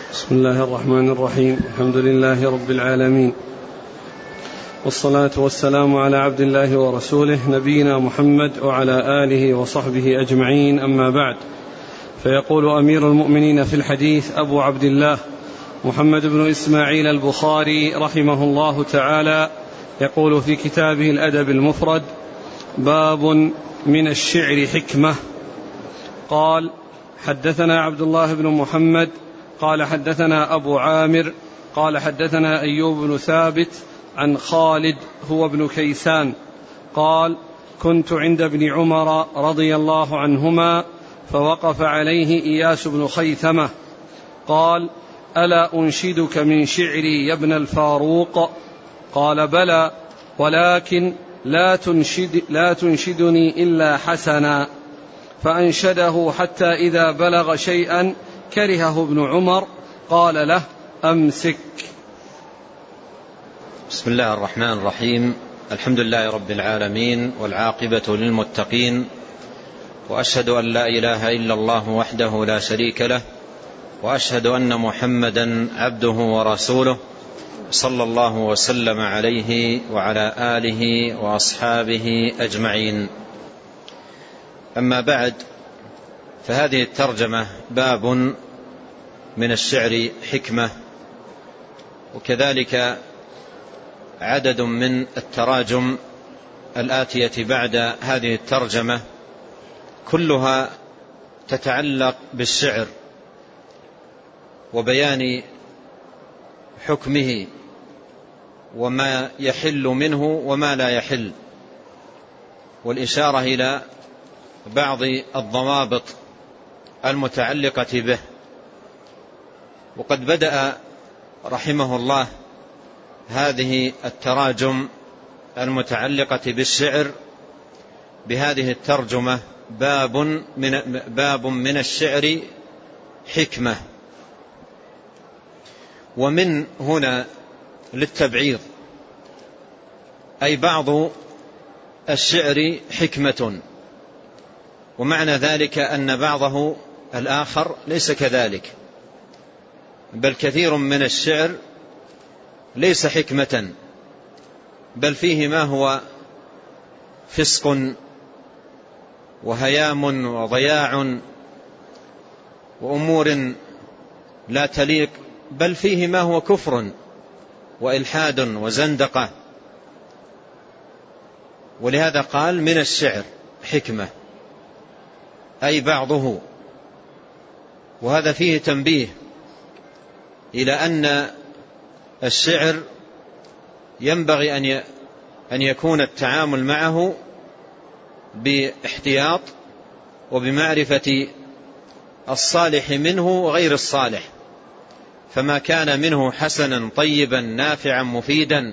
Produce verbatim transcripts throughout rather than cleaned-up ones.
بسم الله الرحمن الرحيم. الحمد لله رب العالمين، والصلاة والسلام على عبد الله ورسوله نبينا محمد وعلى آله وصحبه أجمعين، أما بعد. فيقول أمير المؤمنين في الحديث أبو عبد الله محمد بن إسماعيل البخاري رحمه الله تعالى، يقول في كتابه الأدب المفرد: باب من الشعر حكمة. قال: حدثنا عبد الله بن محمد قال حدثنا أبو عامر قال حدثنا أيوب بن ثابت عن خالد هو ابن كيسان قال: كنت عند ابن عمر رضي الله عنهما فوقف عليه إياس بن خيثمة قال: ألا أنشدك من شعري يا ابن الفاروق؟ قال: بلى، ولكن لا, تنشد لا تنشدني إلا حسنا. فأنشده حتى إذا بلغ شيئا كرهه ابن عمر قال له: أمسك. بسم الله الرحمن الرحيم. الحمد لله رب العالمين، والعاقبة للمتقين، وأشهد أن لا إله إلا الله وحده لا شريك له، وأشهد أن محمدا عبده ورسوله، صلى الله وسلم عليه وعلى آله وأصحابه أجمعين. أما بعد، فهذه الترجمة باب من الشعر حكمة، وكذلك عدد من التراجم الآتية بعد هذه الترجمة كلها تتعلق بالشعر وبيان حكمه وما يحل منه وما لا يحل، والإشارة إلى بعض الضوابط المتعلقة به. وقد بدأ رحمه الله هذه التراجم المتعلقة بالشعر بهذه الترجمة: باب من, باب من الشعر حكمة. ومن هنا للتبعيض، أي بعض الشعر حكمة، ومعنى ذلك أن بعضه الآخر ليس كذلك، بل كثير من الشعر ليس حكمة، بل فيه ما هو فسق وهيام وضياع وأمور لا تليق، بل فيه ما هو كفر وإلحاد وزندقة. ولهذا قال: من الشعر حكمة، أي بعضه. وهذا فيه تنبيه إلى أن الشعر ينبغي أن يكون التعامل معه باحتياط وبمعرفة الصالح منه وغير الصالح، فما كان منه حسنا طيبا نافعا مفيدا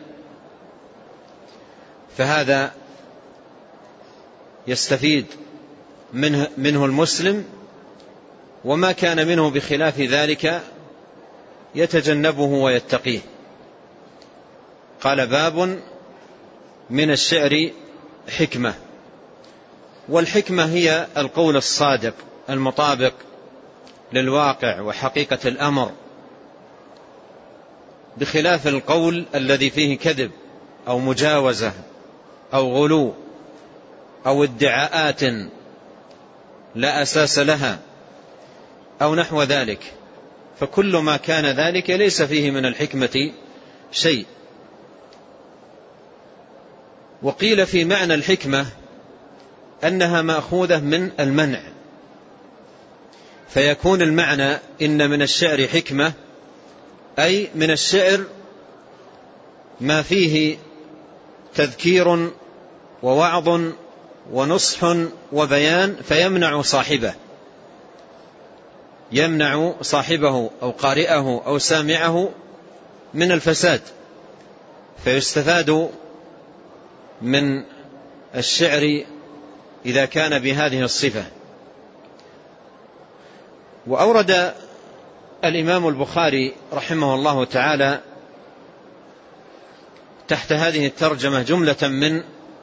فهذا يستفيد منه, منه المسلم، وما كان منه بخلاف ذلك يتجنبه ويتقيه. قال: باب من الشعر حكمة. والحكمة هي القول الصادق المطابق للواقع وحقيقة الأمر، بخلاف القول الذي فيه كذب أو مجاوزة أو غلو أو ادعاءات لا أساس لها أو نحو ذلك، فكل ما كان ذلك ليس فيه من الحكمة شيء. وقيل في معنى الحكمة أنها مأخوذة من المنع، فيكون المعنى إن من الشعر حكمة، أي من الشعر ما فيه تذكير ووعظ ونصح وبيان، فيمنع صاحبه يمنع صاحبه أو قارئه أو سامعه من الفساد، فيستفاد من الشعر إذا كان بهذه الصفة. وأورد الإمام البخاري رحمه الله تعالى تحت هذه الترجمة جملة من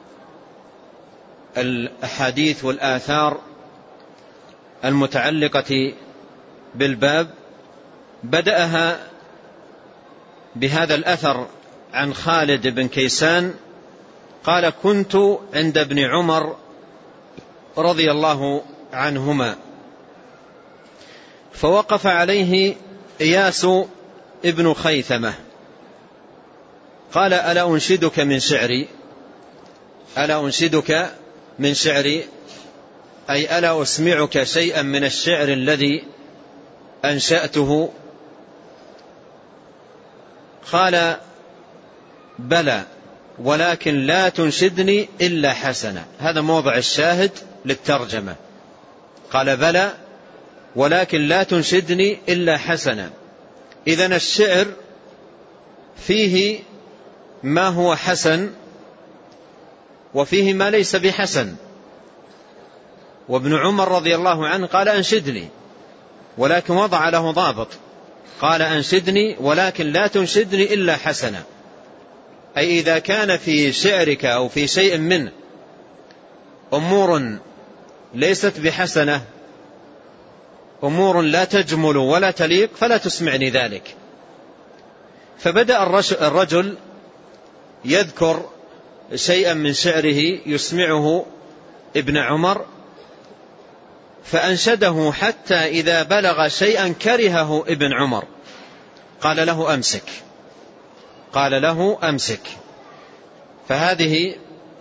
الأحاديث والآثار المتعلقة بالباب بدأها بهذا الأثر عن خالد بن كيسان قال: كنت عند ابن عمر رضي الله عنهما فوقف عليه إياس ابن خيثمة قال: ألا أنشدك من شعري ألا أنشدك من شعري أي ألا أسمعك شيئا من الشعر الذي أنشأته؟ قال: بلى ولكن لا تنشدني إلا حسنا. هذا موضع الشاهد للترجمة. قال: بلى ولكن لا تنشدني إلا حسنا. إذن الشعر فيه ما هو حسن وفيه ما ليس بحسن. وابن عمر رضي الله عنه قال: أنشدني، ولكن وضع له ضابط، قال: أنشدني ولكن لا تنشدني إلا حسنا، أي إذا كان في شعرك أو في شيء منه أمور ليست بحسنة، أمور لا تجمل ولا تليق، فلا تسمعني ذلك. فبدأ الرجل يذكر شيئا من شعره يسمعه ابن عمر، فأنشده حتى إذا بلغ شيئا كرهه ابن عمر قال له: أمسك قال له أمسك. فهذه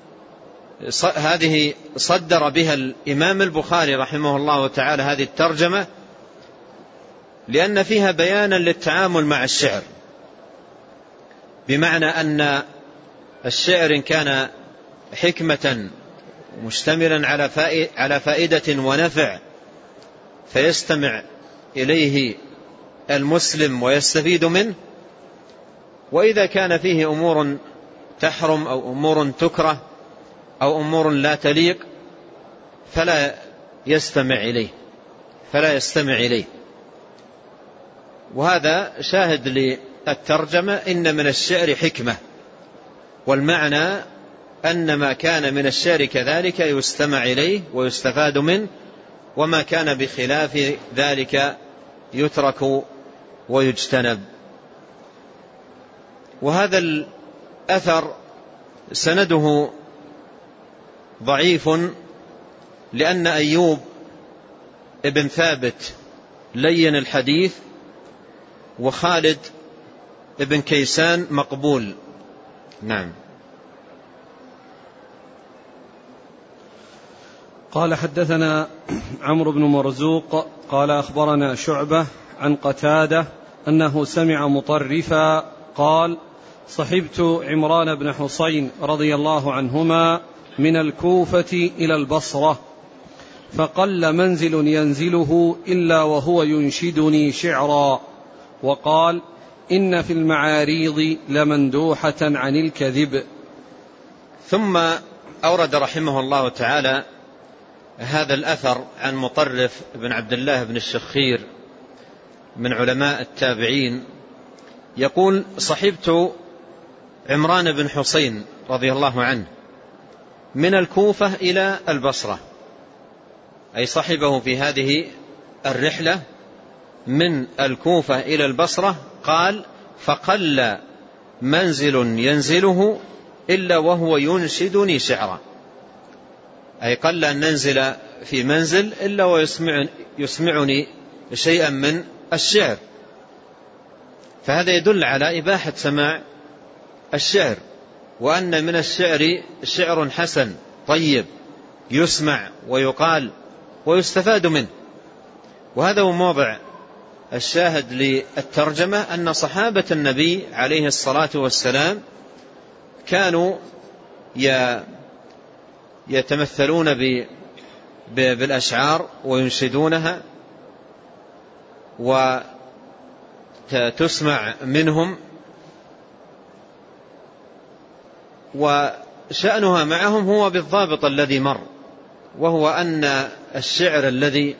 هذه صدر بها الإمام البخاري رحمه الله تعالى هذه الترجمة، لأن فيها بيانا للتعامل مع الشعر، بمعنى أن الشعر إن كان حكمة مشتملا على فائدة ونفع فيستمع إليه المسلم ويستفيد منه، وإذا كان فيه أمور تحرم أو أمور تكره أو أمور لا تليق فلا يستمع إليه فلا يستمع إليه وهذا شاهد للترجمة: إن من الشعر حكمة، والمعنى أن ما كان من الشعر كذلك يستمع إليه ويستفاد منه، وما كان بخلاف ذلك يترك ويجتنب. وهذا الأثر سنده ضعيف، لأن أيوب ابن ثابت لين الحديث، وخالد ابن كيسان مقبول. نعم. قال: حدثنا عمرو بن مرزوق قال: أخبرنا شعبة عن قتادة أنه سمع مطرفا قال: صحبت عمران بن حسين رضي الله عنهما من الكوفة إلى البصرة، فقل منزل ينزله إلا وهو ينشدني شعرا، وقال: إن في المعاريض لمندوحة عن الكذب. ثم أورد رحمه الله تعالى هذا الأثر عن مطرف بن عبد الله بن الشخير من علماء التابعين، يقول: صحبت عمران بن حسين رضي الله عنه من الكوفة إلى البصرة، أي صحبه في هذه الرحلة من الكوفة إلى البصرة. قال: فقل منزل ينزله إلا وهو ينشدني شعرا، أي قل أن ننزل في منزل إلا ويسمعني يسمعني شيئا من الشعر. فهذا يدل على إباحة سماع الشعر، وأن من الشعر شعر حسن طيب يسمع ويقال ويستفاد منه. وهذا هو موضع الشاهد للترجمة، أن صحابة النبي عليه الصلاة والسلام كانوا يتمثلون بالأشعار وينشدونها وتسمع منهم، وشأنها معهم هو بالضابط الذي مر، وهو أن الشعر الذي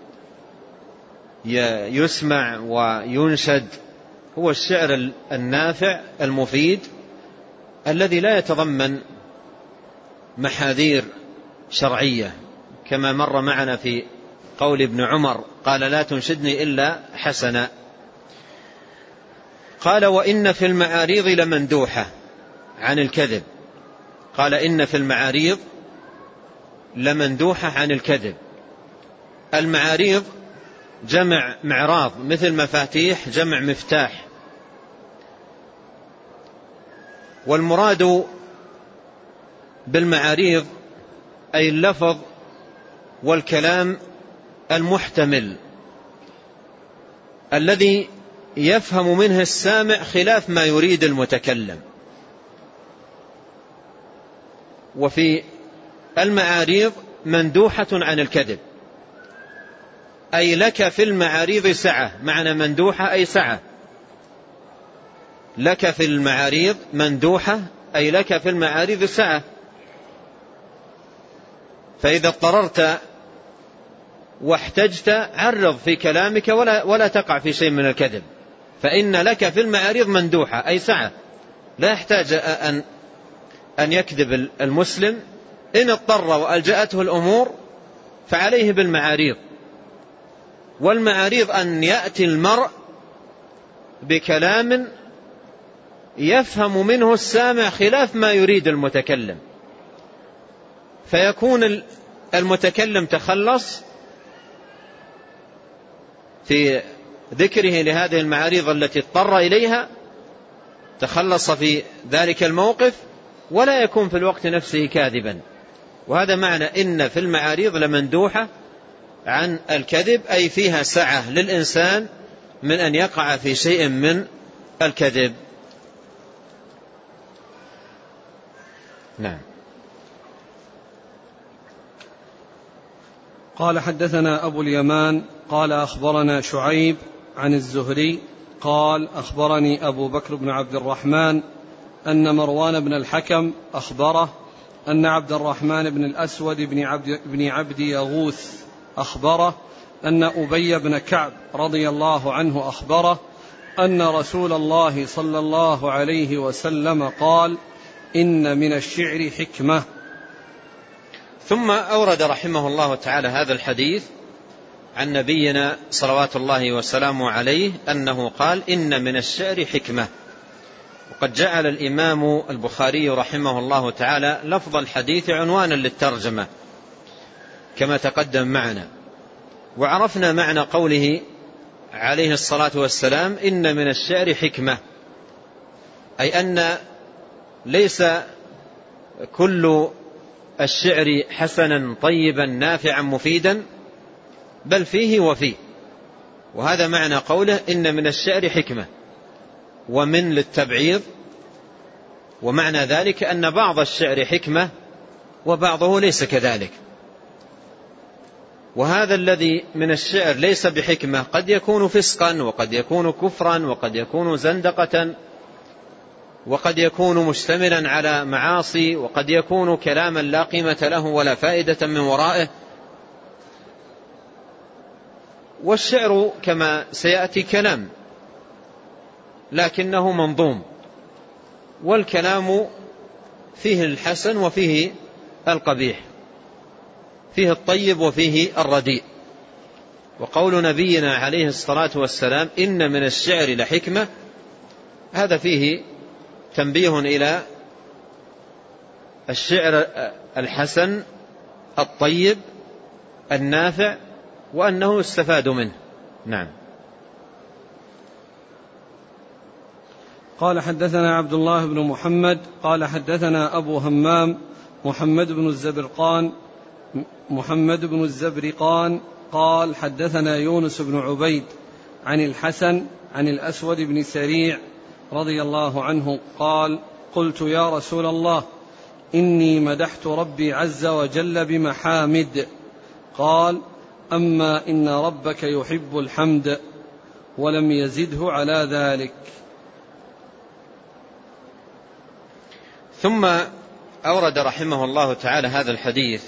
يسمع وينشد هو الشعر النافع المفيد الذي لا يتضمن محاذير شرعية، كما مر معنا في قول ابن عمر قال: لا تنشدني إلا حسنا. قال وإن في المعاريض لمندوحة عن الكذب. قال إن في المعاريض لمندوحة عن الكذب. المعاريض جمع معراض، مثل مفاتيح جمع مفتاح. والمراد بالمعاريض أي اللفظ والكلام المحتمل الذي يفهم منه السامع خلاف ما يريد المتكلم. وفي المعاريض مندوحة عن الكذب، أي لك في المعاريض سعة. معنى مندوحة أي سعة. لك في المعاريض مندوحة أي لك في المعاريض سعة. فإذا اضطررت واحتجت عرض في كلامك ولا, ولا تقع في شيء من الكذب. فإن لك في المعاريض مندوحة أي سعة، لا يحتاج أن, أن يكذب المسلم. إن اضطر وألجأته الأمور فعليه بالمعاريض. والمعاريض أن يأتي المرء بكلام يفهم منه السامع خلاف ما يريد المتكلم، فيكون المتكلم تخلص في ذكره لهذه المعاريض التي اضطر إليها، تخلص في ذلك الموقف، ولا يكون في الوقت نفسه كاذبا. وهذا معنى إن في المعاريض لمندوحة عن الكذب، أي فيها سعة للإنسان من أن يقع في شيء من الكذب. نعم. قال حدثنا أبو اليمان قال أخبرنا شعيب عن الزهري قال أخبرني أبو بكر بن عبد الرحمن أن مروان بن الحكم أخبره أن عبد الرحمن بن الأسود بن عبد, بن عبد يغوث أخبره أن أبي بن كعب رضي الله عنه أخبره أن رسول الله صلى الله عليه وسلم قال إن من الشعر حكمة. ثم أورد رحمه الله تعالى هذا الحديث عن نبينا صلوات الله وسلامه عليه أنه قال إن من الشعر حكمة. وقد جعل الإمام البخاري رحمه الله تعالى لفظ الحديث عنوانا للترجمة كما تقدم معنا. وعرفنا معنى قوله عليه الصلاة والسلام إن من الشعر حكمة، أي أن ليس كل الشعر حسنا طيبا نافعا مفيدا، بل فيه وفيه. وهذا معنى قوله إن من الشعر حكمة، ومن للتبعيض. ومعنى ذلك أن بعض الشعر حكمة وبعضه ليس كذلك. وهذا الذي من الشعر ليس بحكمة قد يكون فسقا، وقد يكون كفرا، وقد يكون زندقة، وقد يكون مشتملا على معاصي، وقد يكون كلاما لا قيمة له ولا فائدة من ورائه. والشعر كما سيأتي كلام لكنه منظوم، والكلام فيه الحسن وفيه القبيح، فيه الطيب وفيه الرديء. وقول نبينا عليه الصلاة والسلام إن من الشعر لحكمة، هذا فيه تنبيه إلى الشعر الحسن الطيب النافع، وأنه يستفاد منه. نعم. قال حدثنا عبد الله بن محمد قال حدثنا أبو همام محمد بن الزبرقان محمد بن الزبرقان قال حدثنا يونس بن عبيد عن الحسن عن الأسود بن سريع رضي الله عنه قال قلت يا رسول الله إني مدحت ربي عز وجل بمحامد. قال أما إن ربك يحب الحمد، ولم يزده على ذلك. ثم أورد رحمه الله تعالى هذا الحديث.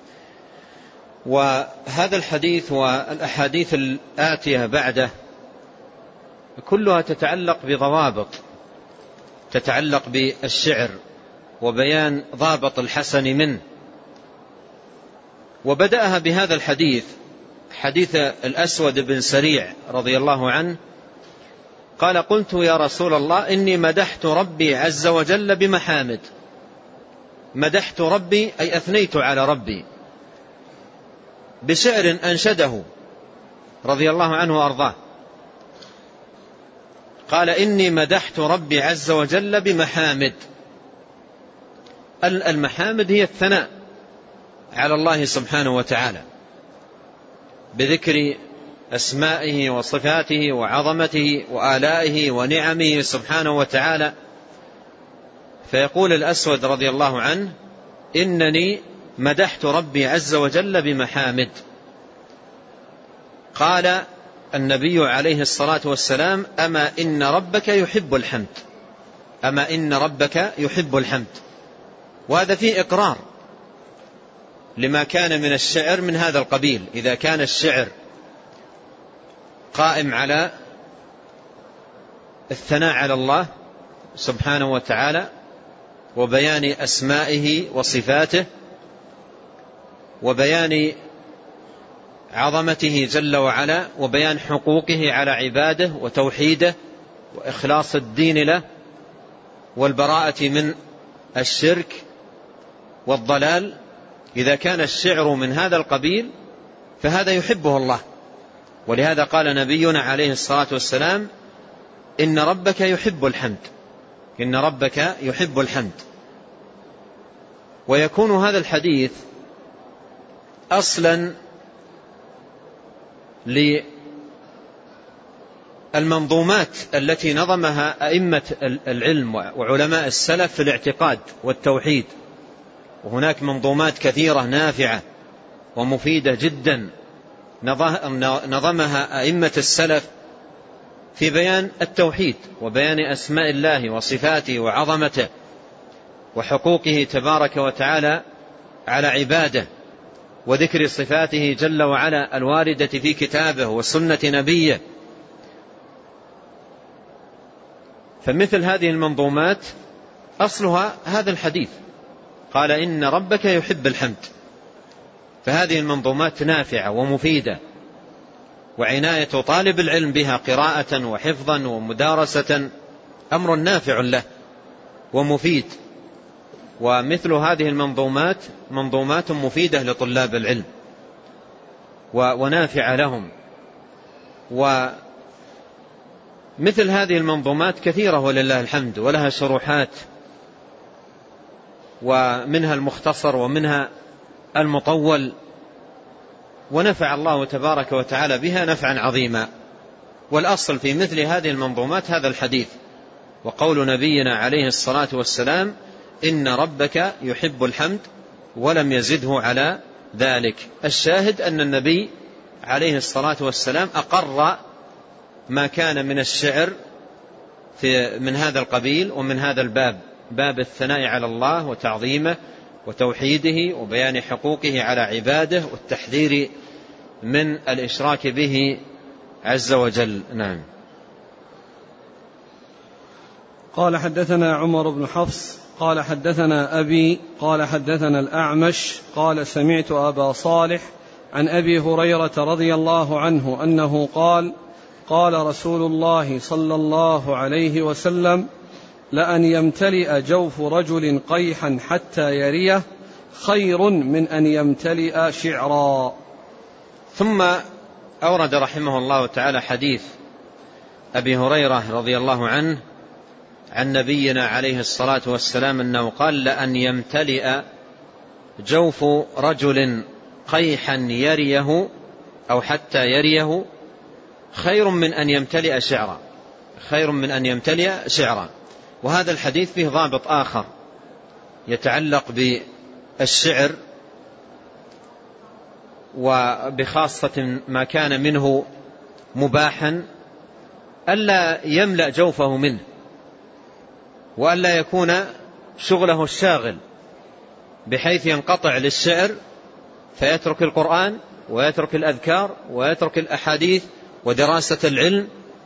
وهذا الحديث والأحاديث الآتية بعده كلها تتعلق بضوابط، تتعلق بالشعر وبيان ضابط الحسن منه. وبدأها بهذا الحديث، حديث الأسود بن سريع رضي الله عنه، قال قلت يا رسول الله إني مدحت ربي عز وجل بمحامد. مدحت ربي أي أثنيت على ربي بشعر أنشده رضي الله عنه وأرضاه. قال إني مدحت ربي عز وجل بمحامد. المحامد هي الثناء على الله سبحانه وتعالى بذكر أسمائه وصفاته وعظمته وآلائه ونعمه سبحانه وتعالى. فيقول الأسود رضي الله عنه إنني مدحت ربي عز وجل بمحامد. قال النبي عليه الصلاة والسلام أما إن ربك يحب الحمد. أما إن ربك يحب الحمد. وهذا فيه إقرار لما كان من الشعر من هذا القبيل. إذا كان الشعر قائم على الثناء على الله سبحانه وتعالى وبيان أسمائه وصفاته وبيان عظمته جل وعلا وبيان حقوقه على عباده وتوحيده وإخلاص الدين له والبراءة من الشرك والضلال، إذا كان الشعر من هذا القبيل فهذا يحبه الله. ولهذا قال نبينا عليه الصلاة والسلام إن ربك يحب الحمد. إن ربك يحب الحمد. ويكون هذا الحديث أصلا للمنظومات التي نظمها أئمة العلم وعلماء السلف في الاعتقاد والتوحيد. وهناك منظومات كثيرة نافعة ومفيدة جدا نظمها أئمة السلف في بيان التوحيد وبيان أسماء الله وصفاته وعظمته وحقوقه تبارك وتعالى على عباده وذكر صفاته جل وعلا الواردة في كتابه وسنة نبيه. فمثل هذه المنظومات أصلها هذا الحديث قال إن ربك يحب الحمد. فهذه المنظومات نافعة ومفيدة، وعناية طالب العلم بها قراءة وحفظا ومدارسة أمر نافع له ومفيد. ومثل هذه المنظومات منظومات مفيدة لطلاب العلم ونافعة لهم. ومثل هذه المنظومات كثيرة ولله الحمد، ولها شروحات، ومنها المختصر ومنها المطول، ونفع الله تبارك وتعالى بها نفعا عظيما. والأصل في مثل هذه المنظومات هذا الحديث وقول نبينا عليه الصلاة والسلام إن ربك يحب الحمد ولم يزده على ذلك. الشاهد أن النبي عليه الصلاة والسلام أقر ما كان من الشعر في من هذا القبيل ومن هذا الباب، باب الثناء على الله وتعظيمه وتوحيده وبيان حقوقه على عباده والتحذير من الإشراك به عز وجل. نعم. قال حدثنا عمر بن حفص قال حدثنا أبي قال حدثنا الأعمش قال سمعت أبا صالح عن أبي هريرة رضي الله عنه أنه قال قال رسول الله صلى الله عليه وسلم لأن يمتلئ جوف رجل قيحا حتى يريه خير من أن يمتلئ شعرا. ثم أورد رحمه الله تعالى حديث أبي هريرة رضي الله عنه عن نبينا عليه الصلاة والسلام أنه قال لأن يمتلئ جوف رجل قيحا يريه أو حتى يريه خير من أن يمتلئ شعرا. خير من أن يمتلئ شعرا. وهذا الحديث فيه ضابط آخر يتعلق بالشعر وبخاصة ما كان منه مباحا ألا يملأ جوفه منه، وألا يكون شغله الشاغل بحيث ينقطع للشعر فيترك القرآن ويترك الأذكار ويترك الأحاديث ودراسة العلم.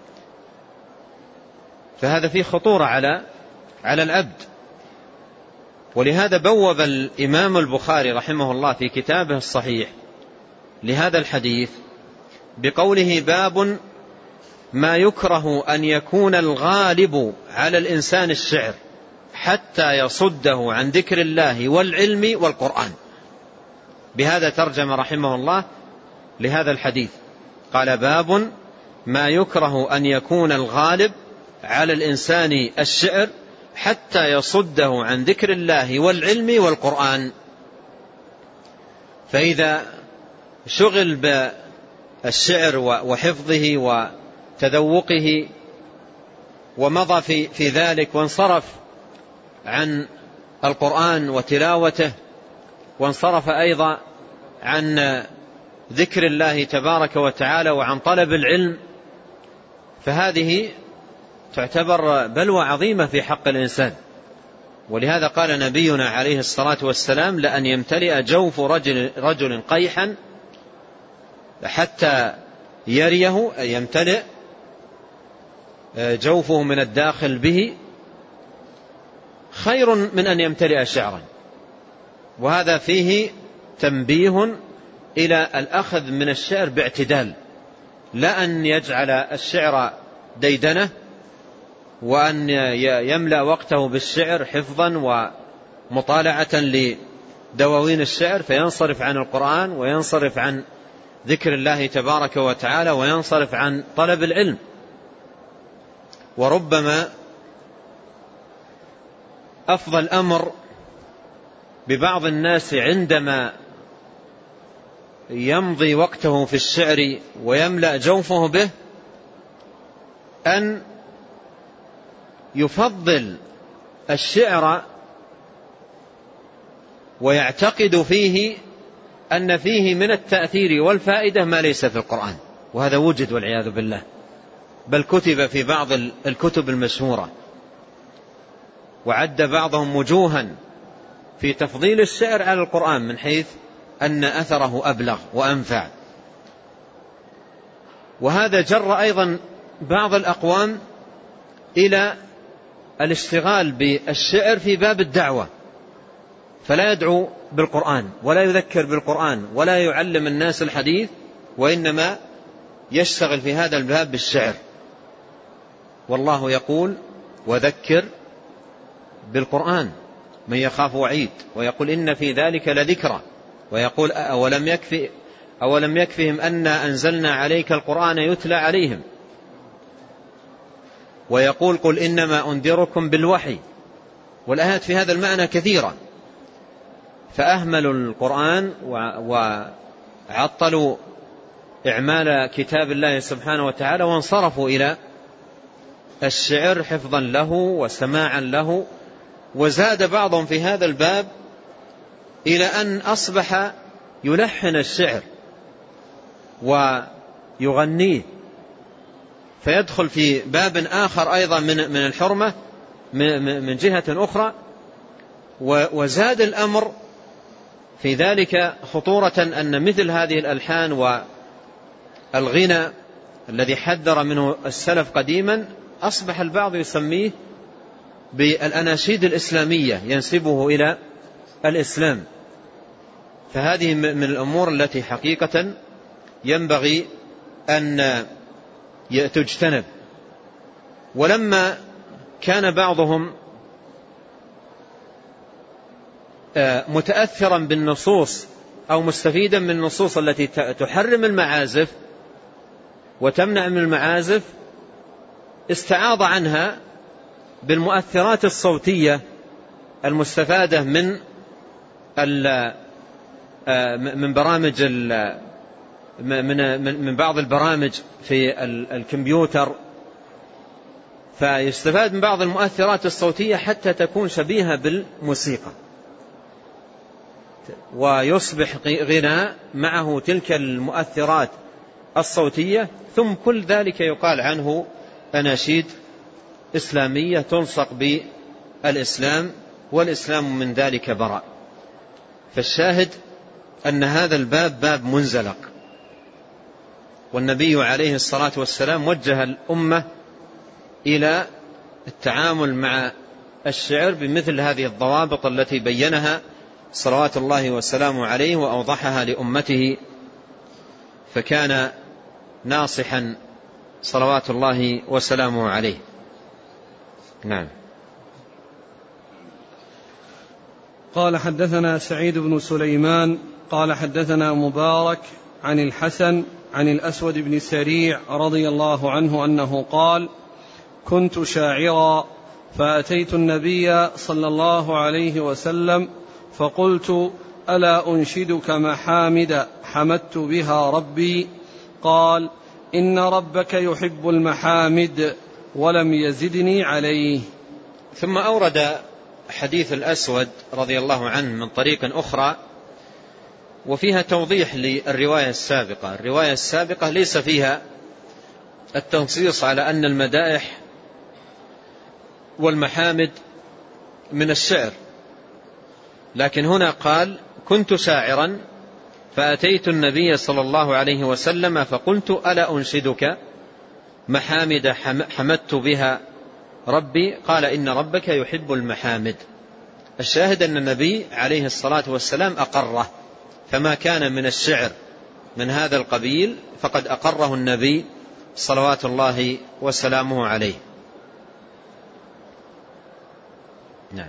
فهذا فيه خطورة على على العبد. ولهذا بوب الإمام البخاري رحمه الله في كتابه الصحيح لهذا الحديث بقوله باب ما يكره أن يكون الغالب على الإنسان الشعر حتى يصده عن ذكر الله والعلم والقرآن. بهذا ترجم رحمه الله لهذا الحديث، قال: باب ما يكره أن يكون الغالب على الإنسان الشعر حتى يصده عن ذكر الله والعلم والقرآن. فإذا شغل بالشعر وحفظه وتذوقه ومضى في, في ذلك وانصرف عن القرآن وتلاوته، وانصرف أيضا عن ذكر الله تبارك وتعالى وعن طلب العلم، فهذه تعتبر بلوى عظيمة في حق الإنسان. ولهذا قال نبينا عليه الصلاة والسلام: لأن يمتلئ جوف رجل, رجل قيحا حتى يريه، أي يمتلئ جوفه من الداخل به، خير من أن يمتلئ شعرا. وهذا فيه تنبيه إلى الأخذ من الشعر باعتدال، لا أن يجعل الشعر ديدنة وأن يملأ وقته بالشعر حفظا ومطالعة لدواوين الشعر، فينصرف عن القرآن وينصرف عن ذكر الله تبارك وتعالى وينصرف عن طلب العلم. وربما أفضل الأمر ببعض الناس عندما يمضي وقته في الشعر ويملأ جوفه به أن يفضل الشعر ويعتقد فيه أن فيه من التأثير والفائدة ما ليس في القرآن، وهذا وجد والعياذ بالله، بل كتب في بعض الكتب المشهورة، وعد بعضهم وجوها في تفضيل الشعر على القرآن من حيث أن أثره أبلغ وأنفع. وهذا جر أيضا بعض الأقوام إلى الاشتغال بالشعر في باب الدعوة، فلا يدعو بالقرآن ولا يذكر بالقرآن ولا يعلم الناس الحديث، وإنما يشتغل في هذا الباب بالشعر. والله يقول: وذكر بالقرآن من يخاف وعيد، ويقول: إن في ذلك لذكرى، ويقول: أولم يكفي أولم يكفهم أنا أنزلنا عليك القرآن يتلى عليهم، ويقول: قل إنما أنذركم بالوحي. والآيات في هذا المعنى كثيرة، فأهملوا القرآن وعطلوا إعمال كتاب الله سبحانه وتعالى، وانصرفوا إلى الشعر حفظا له وسماعا له. وزاد بعضهم في هذا الباب إلى أن أصبح يلحن الشعر ويغنيه، فيدخل في باب آخر أيضا من الحرمة من جهة أخرى. وزاد الأمر في ذلك خطورة أن مثل هذه الألحان والغنى الذي حذر منه السلف قديما أصبح البعض يسميه بالأناشيد الإسلامية، ينسبه إلى الإسلام. فهذه من الأمور التي حقيقة ينبغي أن تجتنب. ولما كان بعضهم متأثرا بالنصوص أو مستفيدا من النصوص التي تحرم المعازف وتمنع من المعازف، استعاض عنها بالمؤثرات الصوتية المستفادة من من برامج من من بعض البرامج في الكمبيوتر، فيستفاد من بعض المؤثرات الصوتية حتى تكون شبيهة بالموسيقى، ويصبح غناء معه تلك المؤثرات الصوتية، ثم كل ذلك يقال عنه أناشيد إسلامية تلصق بالإسلام، والإسلام من ذلك براء. فالشاهد أن هذا الباب باب منزلق، والنبي عليه الصلاة والسلام وجه الأمة إلى التعامل مع الشعر بمثل هذه الضوابط التي بينها صلوات الله وسلامه عليه وأوضحها لأمته، فكان ناصحا صلوات الله وسلامه عليه. نعم. قال حدثنا سعيد بن سليمان قال حدثنا مبارك عن الحسن عن الأسود بن سريع رضي الله عنه أنه قال: كنت شاعرا فأتيت النبي صلى الله عليه وسلم فقلت: ألا أنشدك محامد حمدت بها ربي؟ قال: إن ربك يحب المحامد، ولم يزدني عليه. ثم أورد حديث الأسود رضي الله عنه من طريق أخرى، وفيها توضيح للرواية السابقة. الرواية السابقة ليس فيها التنصيص على أن المدائح والمحامد من الشعر، لكن هنا قال: كنت شاعرا فأتيت النبي صلى الله عليه وسلم فقلت: ألا أنشدك محامد حمدت بها ربي؟ قال: إن ربك يحب المحامد. الشاهد أن النبي عليه الصلاة والسلام أقره، فما كان من الشعر من هذا القبيل فقد أقره النبي صلوات الله وسلامه عليه. نعم.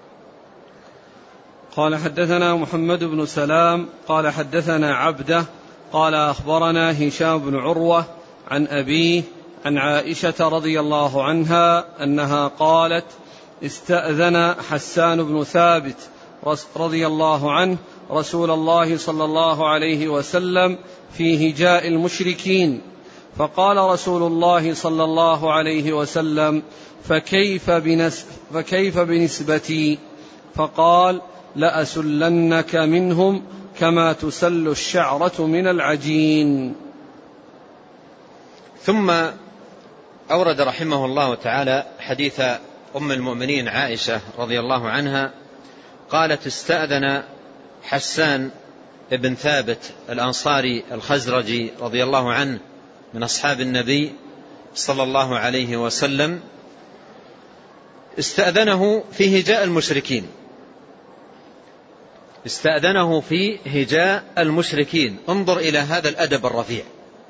قال حدثنا محمد بن سلام قال حدثنا عبده قال أخبرنا هشام بن عروة عن أبيه عن عائشة رضي الله عنها أنها قالت: استأذن حسان بن ثابت رضي الله عنه رسول الله صلى الله عليه وسلم في هجاء المشركين، فقال رسول الله صلى الله عليه وسلم: فكيف, بنس فكيف بنسبتي؟ فقال: لأسلنك منهم كما تسل الشعرة من العجين. ثم أورد رحمه الله تعالى حديث أم المؤمنين عائشة رضي الله عنها قالت: استأذن حسان بن ثابت الأنصاري الخزرجي رضي الله عنه من أصحاب النبي صلى الله عليه وسلم، استأذنه في هجاء المشركين استأذنه في هجاء المشركين. انظر إلى هذا الأدب الرفيع.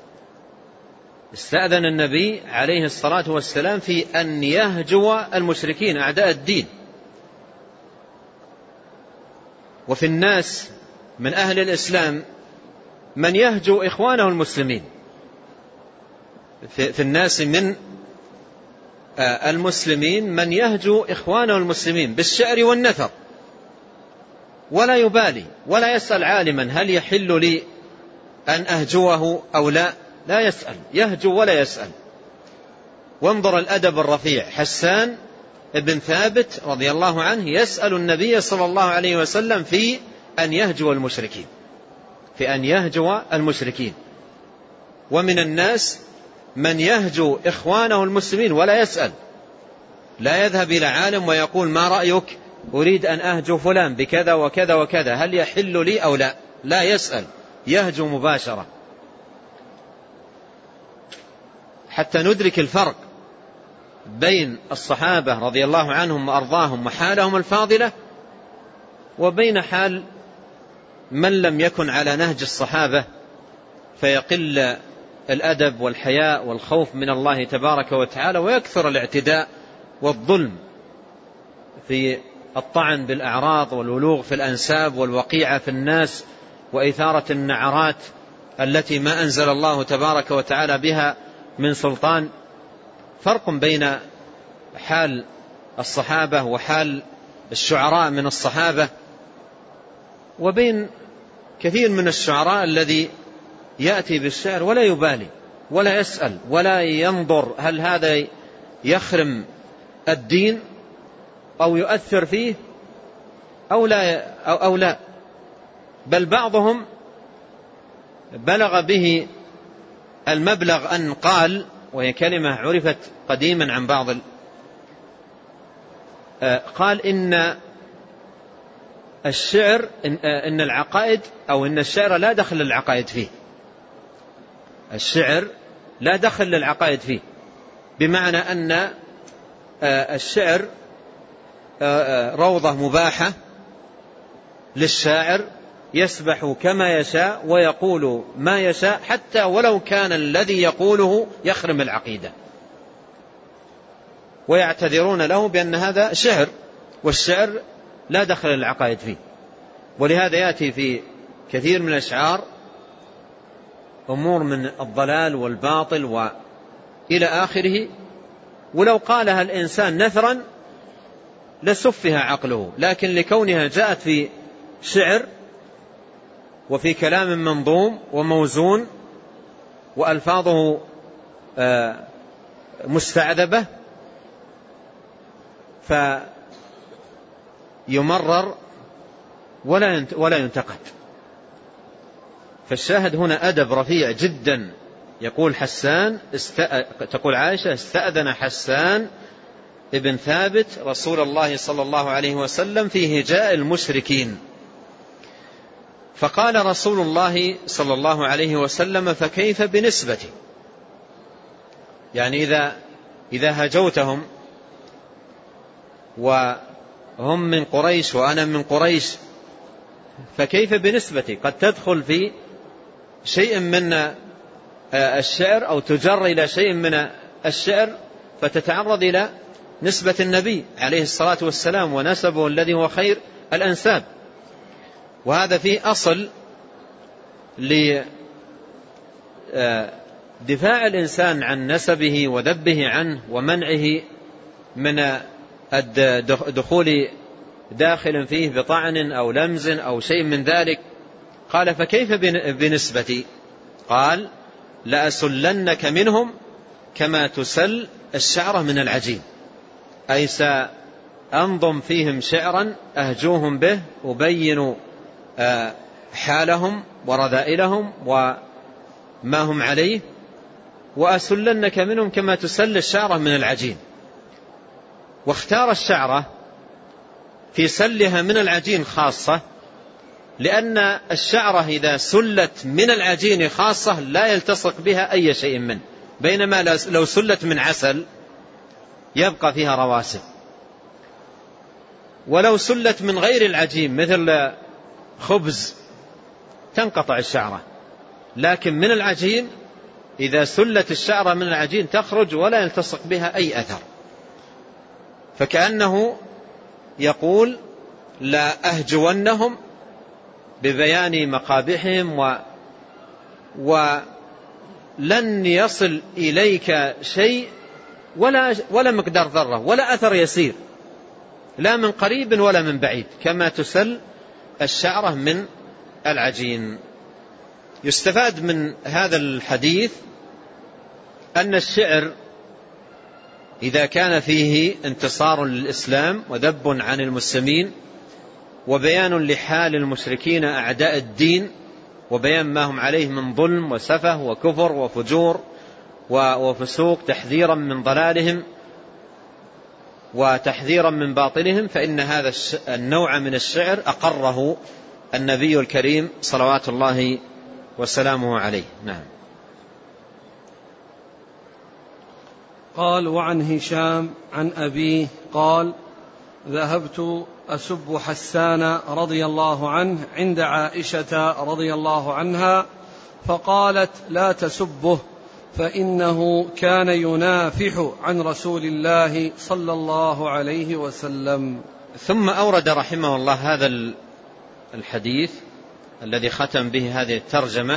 استأذن النبي عليه الصلاة والسلام في أن يهجو المشركين أعداء الدين. وفي الناس من أهل الإسلام من يهجو إخوانه المسلمين، في الناس من المسلمين من يهجو إخوانه المسلمين بالشعر والنثر، ولا يبالي ولا يسأل عالما هل يحل لي أن أهجوه أو لا، لا يسأل، يهجو ولا يسأل. وانظر الأدب الرفيع، حسان ابن ثابت رضي الله عنه يسأل النبي صلى الله عليه وسلم في أن يهجو المشركين في أن يهجو المشركين. ومن الناس من يهجو إخوانه المسلمين ولا يسأل، لا يذهب إلى عالم ويقول: ما رأيك؟ أريد أن أهجو فلان بكذا وكذا وكذا، هل يحل لي أو لا؟ لا يسأل، يهجو مباشرة. حتى ندرك الفرق بين الصحابة رضي الله عنهم وأرضاهم وحالهم الفاضلة، وبين حال من لم يكن على نهج الصحابة فيقل الأدب والحياء والخوف من الله تبارك وتعالى، ويكثر الاعتداء والظلم في الطعن بالأعراض والولوغ في الأنساب والوقيعة في الناس وإثارة النعرات التي ما أنزل الله تبارك وتعالى بها من سلطان. فرق بين حال الصحابة وحال الشعراء من الصحابة، وبين كثير من الشعراء الذي يأتي بالشعر ولا يبالي ولا يسأل ولا ينظر هل هذا يخرم الدين أو يؤثر فيه أو لا, أو أو لا. بل بعضهم بلغ به المبلغ أن قال، وهي كلمة عرفت قديما عن بعض، قال إن الشعر إن العقائد أو إن الشعر لا دخل للعقائد فيه، الشعر لا دخل للعقائد فيه، بمعنى أن الشعر روضة مباحة للشاعر يسبح كما يشاء ويقول ما يشاء، حتى ولو كان الذي يقوله يخرم العقيدة، ويعتذرون له بأن هذا شعر، والشعر لا دخل العقائد فيه. ولهذا يأتي في كثير من الأشعار أمور من الضلال والباطل وإلى آخره، ولو قالها الإنسان نثرا لسفها عقله، لكن لكونها جاءت في شعر وفي كلام منظوم وموزون وألفاظه مستعذبة فيمرر ولا ينتقد. فالشاهد هنا أدب رفيع جدا. يقول حسان است... تقول عائشة: استأذن حسان ابن ثابت رسول الله صلى الله عليه وسلم في هجاء المشركين، فقال رسول الله صلى الله عليه وسلم: فكيف بنسبتي؟ يعني إذا إذا هجوتهم وهم من قريش وأنا من قريش فكيف بنسبتي؟ قد تدخل في شيء من الشعر أو تجر إلى شيء من الشعر فتتعرض إلى نسبة النبي عليه الصلاة والسلام ونسبه الذي هو خير الأنساب. وهذا فيه أصل لدفاع الإنسان عن نسبه وذبه عنه ومنعه من الدخول داخل فيه بطعن أو لمز أو شيء من ذلك. قال: فكيف بنسبتي؟ قال: لأسلنك منهم كما تسل الشعرة من العجين، أي سأنظم فيهم شعرا أهجوهم به أبين حالهم ورذائلهم وما هم عليه، وأسلنك منهم كما تسل الشعرة من العجين. واختار الشعرة في سلها من العجين خاصة، لأن الشعرة إذا سلت من العجين خاصة لا يلتصق بها أي شيء منه، بينما لو سلت من عسل يبقى فيها رواسب. ولو سلت من غير العجين مثل خبز تنقطع الشعرة، لكن من العجين إذا سلت الشعرة من العجين تخرج ولا يلتصق بها أي أثر. فكأنه يقول: لا أهجونهم ببيان مقابحهم و ولن يصل إليك شيء ولا, ولا مقدار ذرة ولا أثر يسير، لا من قريب ولا من بعيد، كما تسل الشعرة من العجين. يستفاد من هذا الحديث أن الشعر إذا كان فيه انتصار للإسلام وذب عن المسلمين وبيان لحال المشركين أعداء الدين وبيان ما هم عليه من ظلم وسفه وكفر وفجور وفسوق، تحذيرا من ضلالهم وتحذيرا من باطلهم، فإن هذا النوع من الشعر أقره النبي الكريم صلوات الله وسلامه عليه. نعم. قال: وعن هشام عن أبيه قال: ذهبت أسب حسان رضي الله عنه عند عائشة رضي الله عنها فقالت: لا تسبه فإنه كان ينافح عن رسول الله صلى الله عليه وسلم. ثم أورد رحمه الله هذا الحديث الذي ختم به هذه الترجمة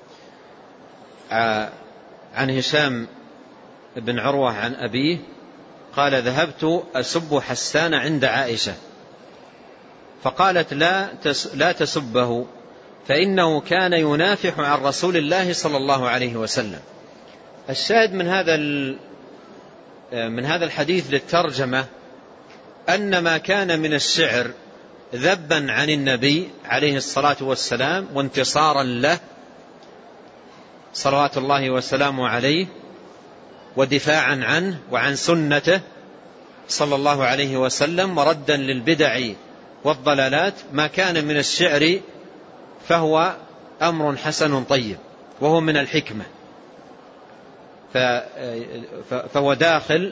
عن هشام بن عروة عن أبيه قال: ذهبت أسب حسان عند عائشة فقالت: لا لا تسبه فإنه كان ينافح عن رسول الله صلى الله عليه وسلم. الشاهد من هذا من هذا الحديث للترجمة أن ما كان من الشعر ذبا عن النبي عليه الصلاة والسلام وانتصارا له صلوات الله وسلامه عليه ودفاعا عنه وعن سنته صلى الله عليه وسلم وردا للبدع والضلالات، ما كان من الشعر فهو أمر حسن طيب وهو من الحكمة، فهو داخل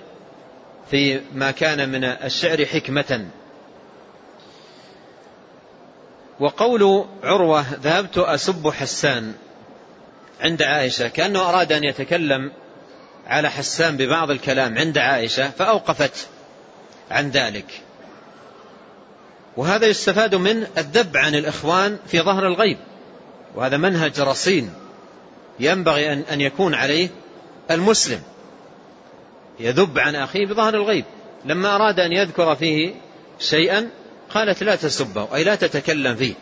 في ما كان من الشعر حكمة. وقول عروة ذهبت أسب حسان عند عائشة كأنه أراد أن يتكلم على حسان ببعض الكلام عند عائشة فأوقفت عن ذلك. وهذا يستفاد من الذب عن الإخوان في ظهر الغيب، وهذا منهج رصين ينبغي أن يكون عليه المسلم، يذب عن أخيه بظهر الغيب. لما أراد أن يذكر فيه شيئا قالت لا تسبه أي لا تتكلم فيه،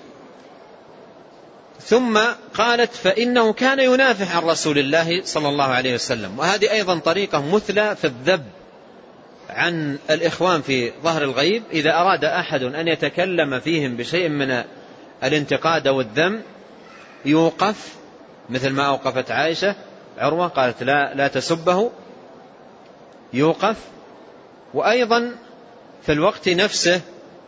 ثم قالت فإنه كان ينافح عن رسول الله صلى الله عليه وسلم. وهذه أيضا طريقة مثلى في الذب عن الإخوان في ظهر الغيب. إذا أراد أحد أن يتكلم فيهم بشيء من الانتقاد أو الذم يوقف، مثل ما أوقفت عائشة عروة قالت لا, لا تسبه، يوقف. وأيضا في الوقت نفسه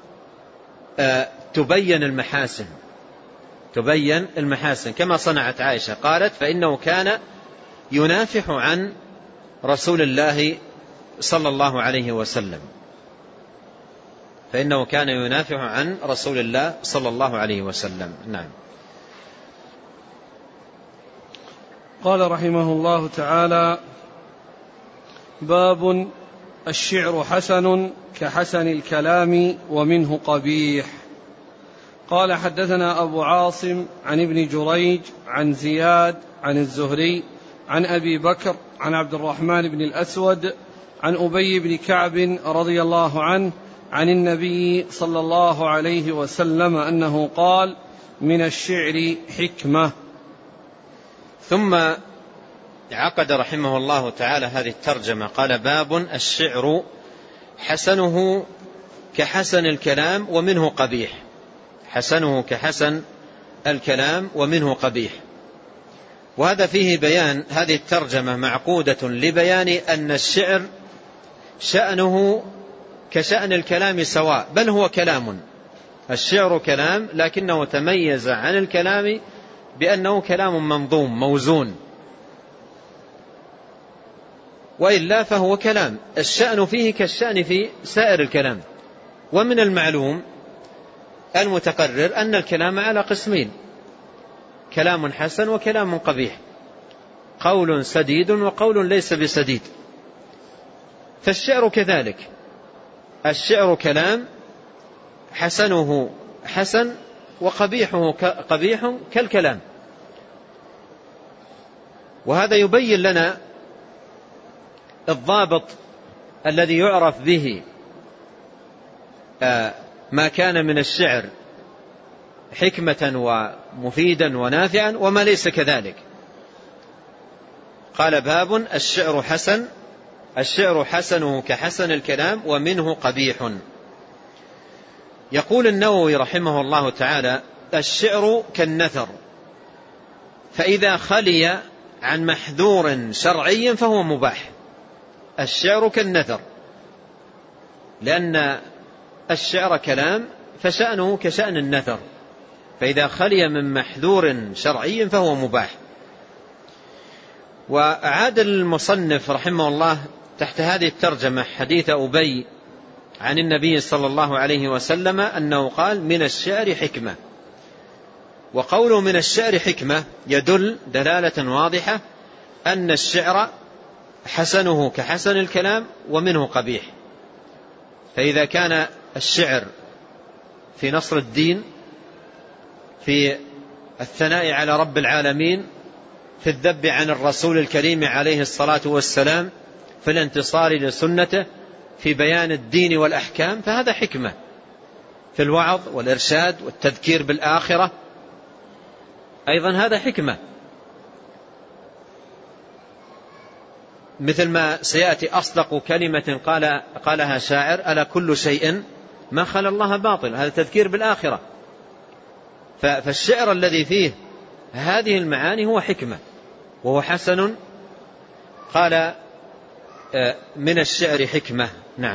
تبين المحاسن، تبين المحاسن كما صنعت عائشة، قالت فإنه كان ينافح عن رسول الله صلى الله عليه وسلم، فإنه كان ينافح عن رسول الله صلى الله عليه وسلم. نعم. قال رحمه الله تعالى: باب الشعر حسن كحسن الكلام ومنه قبيح. قال حدثنا أبو عاصم عن ابن جريج عن زياد عن الزهري عن أبي بكر عن عبد الرحمن بن الأسود عن أبي بن كعب رضي الله عنه عن النبي صلى الله عليه وسلم أنه قال: من الشعر حكمة. ثم عقد رحمه الله تعالى هذه الترجمة، قال: باب الشعر حسنه كحسن الكلام ومنه قبيح. حسنه كحسن الكلام ومنه قبيح. وهذا فيه بيان، هذه الترجمة معقودة لبيان أن الشعر شأنه كشأن الكلام سواء، بل هو كلام. الشعر كلام، لكنه تميز عن الكلام بأنه كلام منظوم موزون، وإلا فهو كلام. الشأن فيه كالشأن في سائر الكلام. ومن المعلوم المتقرر أن الكلام على قسمين: كلام حسن وكلام قبيح، قول سديد وقول ليس بسديد. فالشعر كذلك، الشعر كلام حسنه حسن وقبيحه قبيح كالكلام. وهذا يبين لنا الضابط الذي يعرف به ما كان من الشعر حكمة ومفيدا ونافعا وما ليس كذلك. قال: باب الشعر حسن، الشعر حسنه كحسن الكلام ومنه قبيح. يقول النووي رحمه الله تعالى: الشعر كالنثر، فإذا خلي عن محذور شرعي فهو مباح. الشعر كالنثر، لأن الشعر كلام فشأنه كشأن النثر، فإذا خلي من محذور شرعي فهو مباح. وأعاد المصنف رحمه الله تحت هذه الترجمة حديث أبي عن النبي صلى الله عليه وسلم أنه قال: من الشعر حكمة. وقوله من الشعر حكمة يدل دلالة واضحة أن الشعر حسنه كحسن الكلام ومنه قبيح. فإذا كان الشعر في نصر الدين، في الثناء على رب العالمين، في الذب عن الرسول الكريم عليه الصلاة والسلام، في الانتصار لسنته، في بيان الدين والأحكام، فهذا حكمة. في الوعظ والإرشاد والتذكير بالآخرة أيضا هذا حكمة، مثل ما سيأتي: أصدق كلمة قال قالها شاعر ألا كل شيء ما خلا الله باطل. هذا تذكير بالآخرة. فالشعر الذي فيه هذه المعاني هو حكمة وهو حسن. قال: من الشعر حكمة. نعم.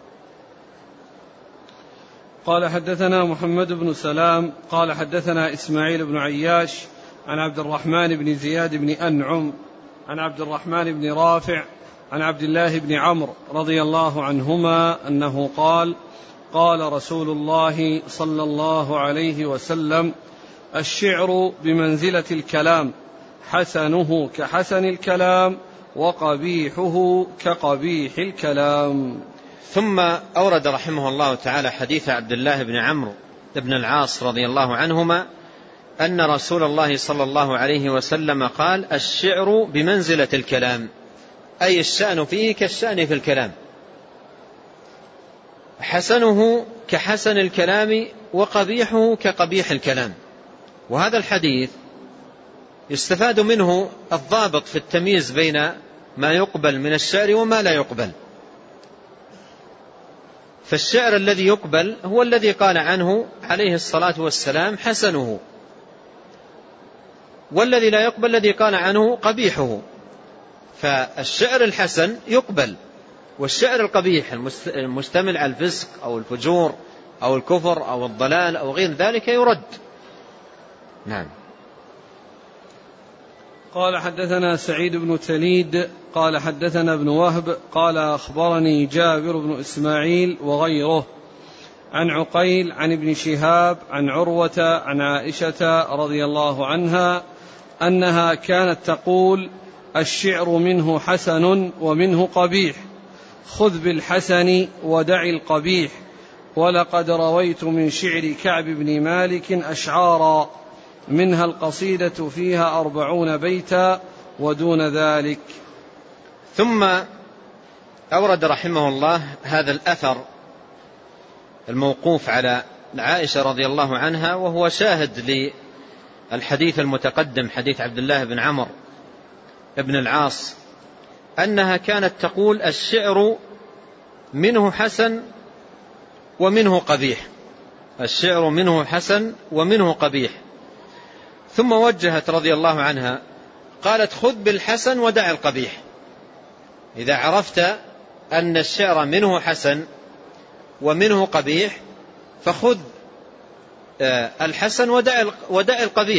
قال حدثنا محمد بن سلام قال حدثنا إسماعيل بن عياش عن عبد الرحمن بن زياد بن أنعم عن عبد الرحمن بن رافع عن عبد الله بن عمرو رضي الله عنهما أنه قال: قال رسول الله صلى الله عليه وسلم: الشعر بمنزلة الكلام، حسنه كحسن الكلام وقبيحه كقبيح الكلام. ثم أورد رحمه الله تعالى حديث عبد الله بن عمرو بن العاص رضي الله عنهما أن رسول الله صلى الله عليه وسلم قال: الشعر بمنزلة الكلام، أي الشأن فيه كالشأن في الكلام، حسنه كحسن الكلام وقبيحه كقبيح الكلام. وهذا الحديث يستفاد منه الضابط في التمييز بين ما يقبل من الشعر وما لا يقبل. فالشعر الذي يقبل هو الذي قال عنه عليه الصلاة والسلام حسنه، والذي لا يقبل الذي قال عنه قبيحه. فالشعر الحسن يقبل، والشعر القبيح المشتمل على الفسق أو الفجور أو الكفر أو الضلال أو غير ذلك يرد. نعم. قال: حدثنا سعيد بن تليد قال حدثنا ابن وهب قال أخبرني جابر بن إسماعيل وغيره عن عقيل عن ابن شهاب عن عروة عن عائشة رضي الله عنها أنها كانت تقول: الشعر منه حسن ومنه قبيح، خذ بالحسن ودع القبيح، ولقد رويت من شعر كعب بن مالك أشعارا، منها القصيدة فيها أربعون بيتا ودون ذلك. ثم أورد رحمه الله هذا الأثر الموقوف على عائشة رضي الله عنها، وهو شاهد للحديث المتقدم، حديث عبد الله بن عمرو بن العاص، أنها كانت تقول: الشعر منه حسن ومنه قبيح، الشعر منه حسن ومنه قبيح. ثم وجهت رضي الله عنها قالت: خذ بالحسن ودع القبيح. إذا عرفت أن الشعر منه حسن ومنه قبيح فخذ الحسن ودع القبيح.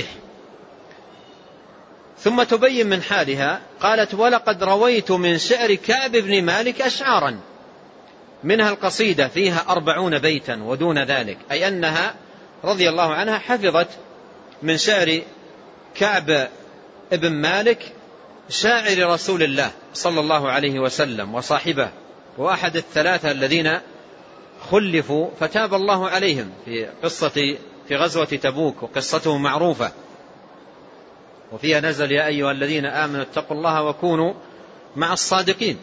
ثم تبين من حالها قالت: ولقد رويت من شعر كعب بن مالك أشعارا، منها القصيدة فيها أربعون بيتا ودون ذلك، أي أنها رضي الله عنها حفظت من شعر كعب بن مالك شاعر رسول الله صلى الله عليه وسلم وصاحبه، وأحد الثلاثة الذين خلفوا فتاب الله عليهم في قصة في غزوة تبوك، وقصته معروفة، وفيها نزل: يا أيها الذين آمنوا اتقوا الله وكونوا مع الصادقين.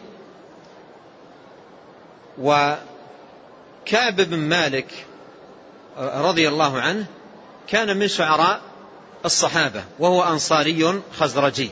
وكعب بن مالك رضي الله عنه كان من شعراء الصحابة، وهو أنصاري خزرجي،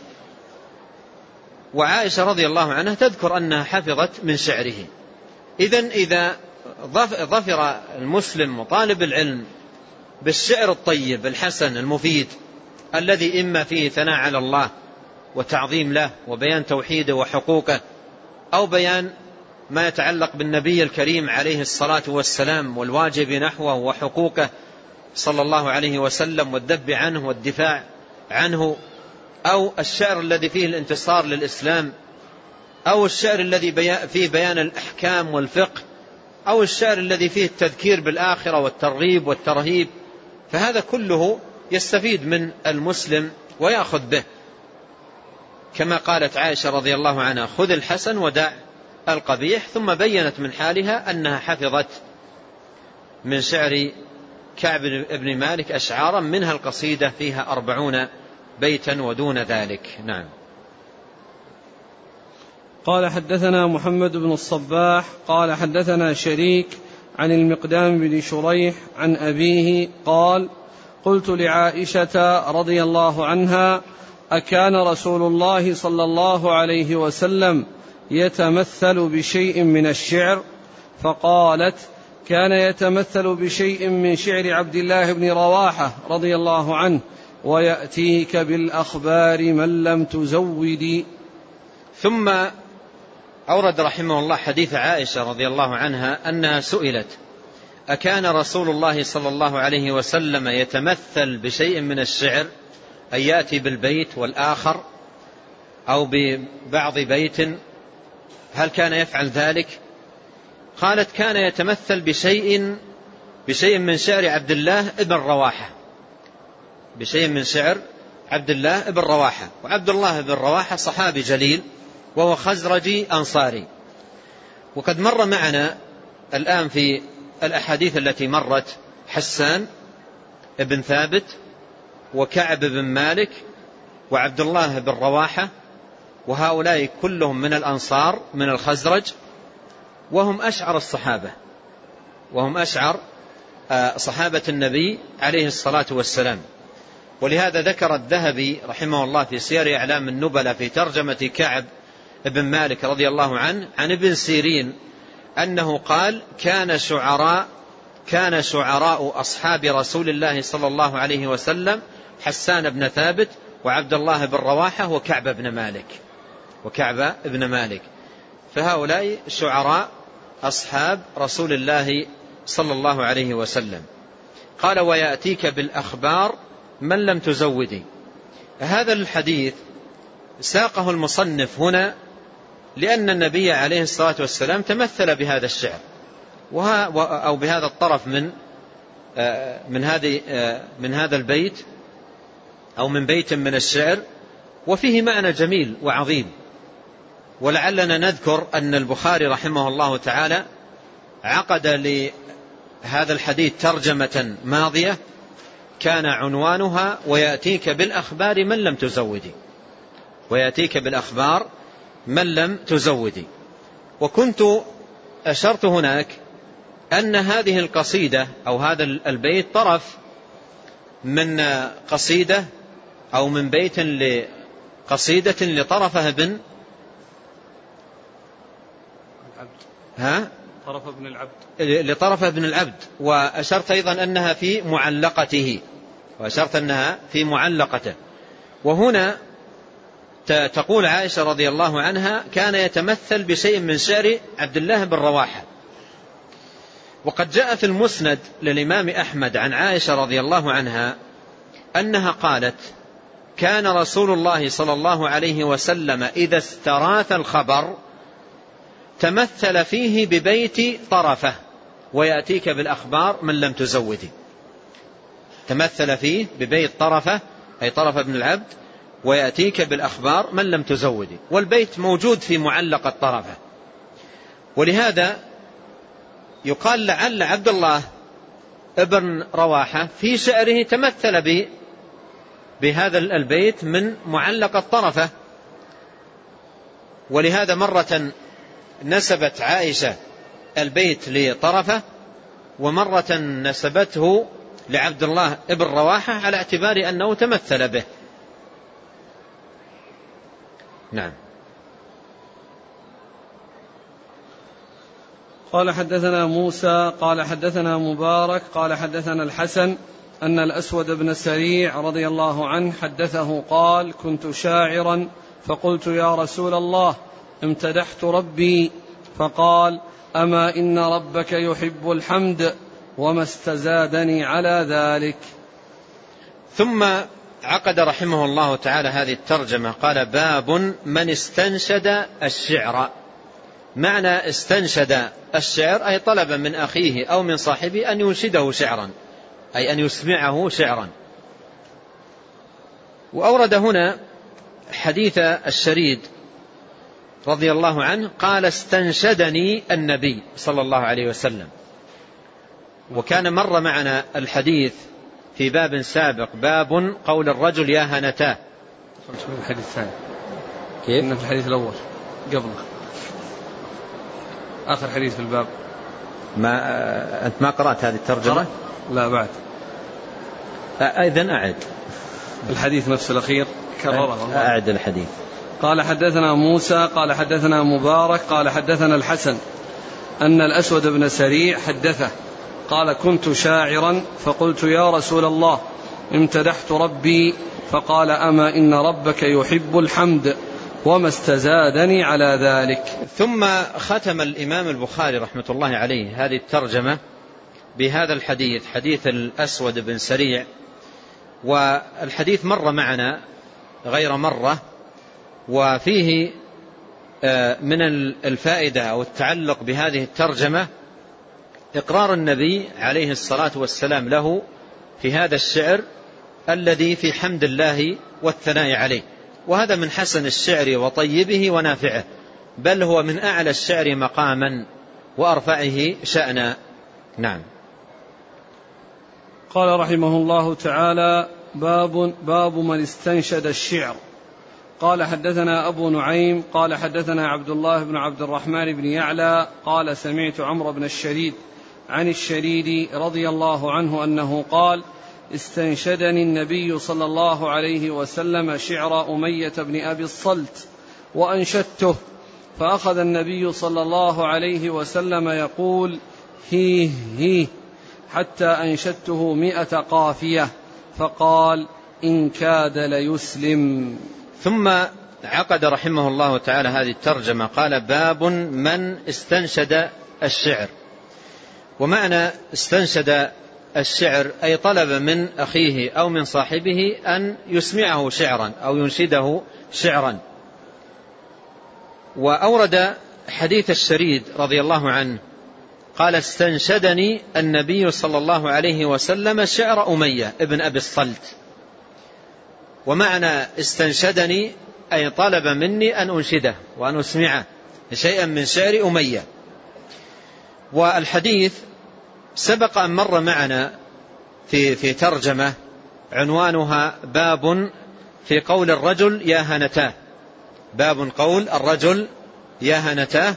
وعائشة رضي الله عنها تذكر أنها حفظت من شعره. إذن إذا ظفر المسلم وطالب العلم بالشعر الطيب الحسن المفيد الذي إما فيه ثناء على الله وتعظيم له وبيان توحيده وحقوقه، أو بيان ما يتعلق بالنبي الكريم عليه الصلاة والسلام والواجب نحوه وحقوقه صلى الله عليه وسلم والذب عنه والدفاع عنه، أو الشعر الذي فيه الانتصار للإسلام، أو الشعر الذي فيه بيان الأحكام والفقه، أو الشعر الذي فيه التذكير بالآخرة والترغيب والترهيب، فهذا كله يستفيد من المسلم ويأخذ به، كما قالت عائشة رضي الله عنها: خذ الحسن ودع القبيح. ثم بينت من حالها أنها حفظت من شعر كعب بن مالك أشعارا، منها القصيدة فيها أربعون بيتا ودون ذلك. نعم. قال: حدثنا محمد بن الصباح قال حدثنا شريك عن المقدام بن شريح عن أبيه قال: قلت لعائشة رضي الله عنها: أكان رسول الله صلى الله عليه وسلم يتمثل بشيء من الشعر؟ فقالت: كان يتمثل بشيء من شعر عبد الله بن رواحة رضي الله عنه، ويأتيك بالأخبار من لم تزودي. ثم أورد رحمه الله حديث عائشة رضي الله عنها أنها سئلت: أكان رسول الله صلى الله عليه وسلم يتمثل بشيء من الشعر، أن يأتي بالبيت والآخر أو ببعض بيت، هل كان يفعل ذلك؟ قالت كان يتمثل بشيء بشيء من شعر عبد الله ابن رواحة، بشيء من شعر عبد الله ابن رواحة. وعبد الله ابن رواحة صحابي جليل وهو خزرجي أنصاري. وقد مر معنا الآن في الأحاديث التي مرت حسان ابن ثابت وكعب بن مالك وعبد الله بن رواحة، وهؤلاء كلهم من الأنصار من الخزرج، وهم أشعر الصحابة، وهم أشعر صحابة النبي عليه الصلاة والسلام. ولهذا ذكر الذهبي رحمه الله في سير أعلام النبلة في ترجمة كعب بن مالك رضي الله عنه عن ابن سيرين أنه قال كان شعراء كان شعراء أصحاب رسول الله صلى الله عليه وسلم حسان بن ثابت وعبد الله بن رواحة وكعب بن مالك وكعب بن مالك فهؤلاء شعراء أصحاب رسول الله صلى الله عليه وسلم. قال ويأتيك بالأخبار من لم تزودي. هذا الحديث ساقه المصنف هنا لأن النبي عليه الصلاة والسلام تمثل بهذا الشعر أو بهذا الطرف من من هذه من هذا البيت أو من بيت من الشعر، وفيه معنى جميل وعظيم. ولعلنا نذكر أن البخاري رحمه الله تعالى عقد لهذا الحديث ترجمة ماضية كان عنوانها ويأتيك بالأخبار من لم تزودي، ويأتيك بالأخبار من لم تزودي. وكنت أشرت هناك أن هذه القصيدة أو هذا البيت طرف من قصيدة أو من بيت لقصيدة لطرفة بن ها طرف ابن العبد لطرف ابن العبد. وأشرت أيضا أنها في معلقته وأشرت أنها في معلقته. وهنا تقول عائشة رضي الله عنها كان يتمثل بشيء من شعر عبد الله بن رواحة. وقد جاء في المسند للإمام أحمد عن عائشة رضي الله عنها أنها قالت كان رسول الله صلى الله عليه وسلم إذا استراث الخبر تمثل فيه ببيت طرفة ويأتيك بالأخبار من لم تزودي. تمثل فيه ببيت طرفة أي طرف ابن العبد ويأتيك بالأخبار من لم تزودي، والبيت موجود في معلق الطرفة. ولهذا يقال لعل عبد الله ابن رواحة في شعره تمثل به بهذا البيت من معلق الطرفة. ولهذا مرة نسبت عائشة البيت لطرفة ومرة نسبته لعبد الله ابن رواحة على اعتبار أنه تمثل به. نعم. قال حدثنا موسى قال حدثنا مبارك قال حدثنا الحسن أن الأسود بن سريع رضي الله عنه حدثه قال كنت شاعرا فقلت يا رسول الله امتدحت ربي فقال أما إن ربك يحب الحمد وما استزادني على ذلك. ثم عقد رحمه الله تعالى هذه الترجمة قال باب من استنشد الشعر. معنى استنشد الشعر أي طلب من أخيه أو من صاحبه أن ينشده شعرا أي أن يسمعه شعرا. وأورد هنا حديث الشريد رضي الله عنه قال استنشدني النبي صلى الله عليه وسلم. وكان مر معنا الحديث في باب سابق باب قول الرجل يا هنتاه. الحديث الثاني كيف؟ إن في الحديث الأول قبله آخر حديث في الباب. ما أنت ما قرأت هذه الترجمة؟ لا بعد. إذن أعد الحديث نفس الأخير كرره. أعد الحديث. قال حدثنا موسى قال حدثنا مبارك قال حدثنا الحسن أن الأسود بن سريع حدثه قال كنت شاعرا فقلت يا رسول الله امتدحت ربي فقال أما إن ربك يحب الحمد وما استزادني على ذلك. ثم ختم الإمام البخاري رحمة الله عليه هذه الترجمة بهذا الحديث حديث الأسود بن سريع. والحديث مر معنا غير مرة وفيه من الفائدة أو التعلق بهذه الترجمة إقرار النبي عليه الصلاة والسلام له في هذا الشعر الذي في حمد الله والثناء عليه، وهذا من حسن الشعر وطيبه ونافعه، بل هو من أعلى الشعر مقاما وأرفعه شأنا. نعم. قال رحمه الله تعالى: باب, باب من استنشد الشعر. قال حدثنا أبو نعيم قال حدثنا عبد الله بن عبد الرحمن بن يعلى قال سمعت عمرو بن الشريد عن الشريد رضي الله عنه أنه قال: استنشدني النبي صلى الله عليه وسلم شعر أمية بن أبي الصلت وأنشدته، فأخذ النبي صلى الله عليه وسلم يقول: هيه هيه، حتى أنشدته مئة قافية، فقال: إن كاد ليسلم. ثم عقد رحمه الله تعالى هذه الترجمة، قال: باب من استنشد الشعر. ومعنى استنشد الشعر أي طلب من أخيه أو من صاحبه أن يسمعه شعرا أو ينشده شعرا. وأورد حديث الشريد رضي الله عنه قال: استنشدني النبي صلى الله عليه وسلم شعر أمية ابن أبي الصلت. ومعنى استنشدني أي طلب مني أن أنشده وأن أسمعه شيئا من شعر أمية. والحديث سبق أن مر معنا في, في ترجمة عنوانها باب في قول الرجل يا هنتاه، باب قول الرجل يا هنتاه.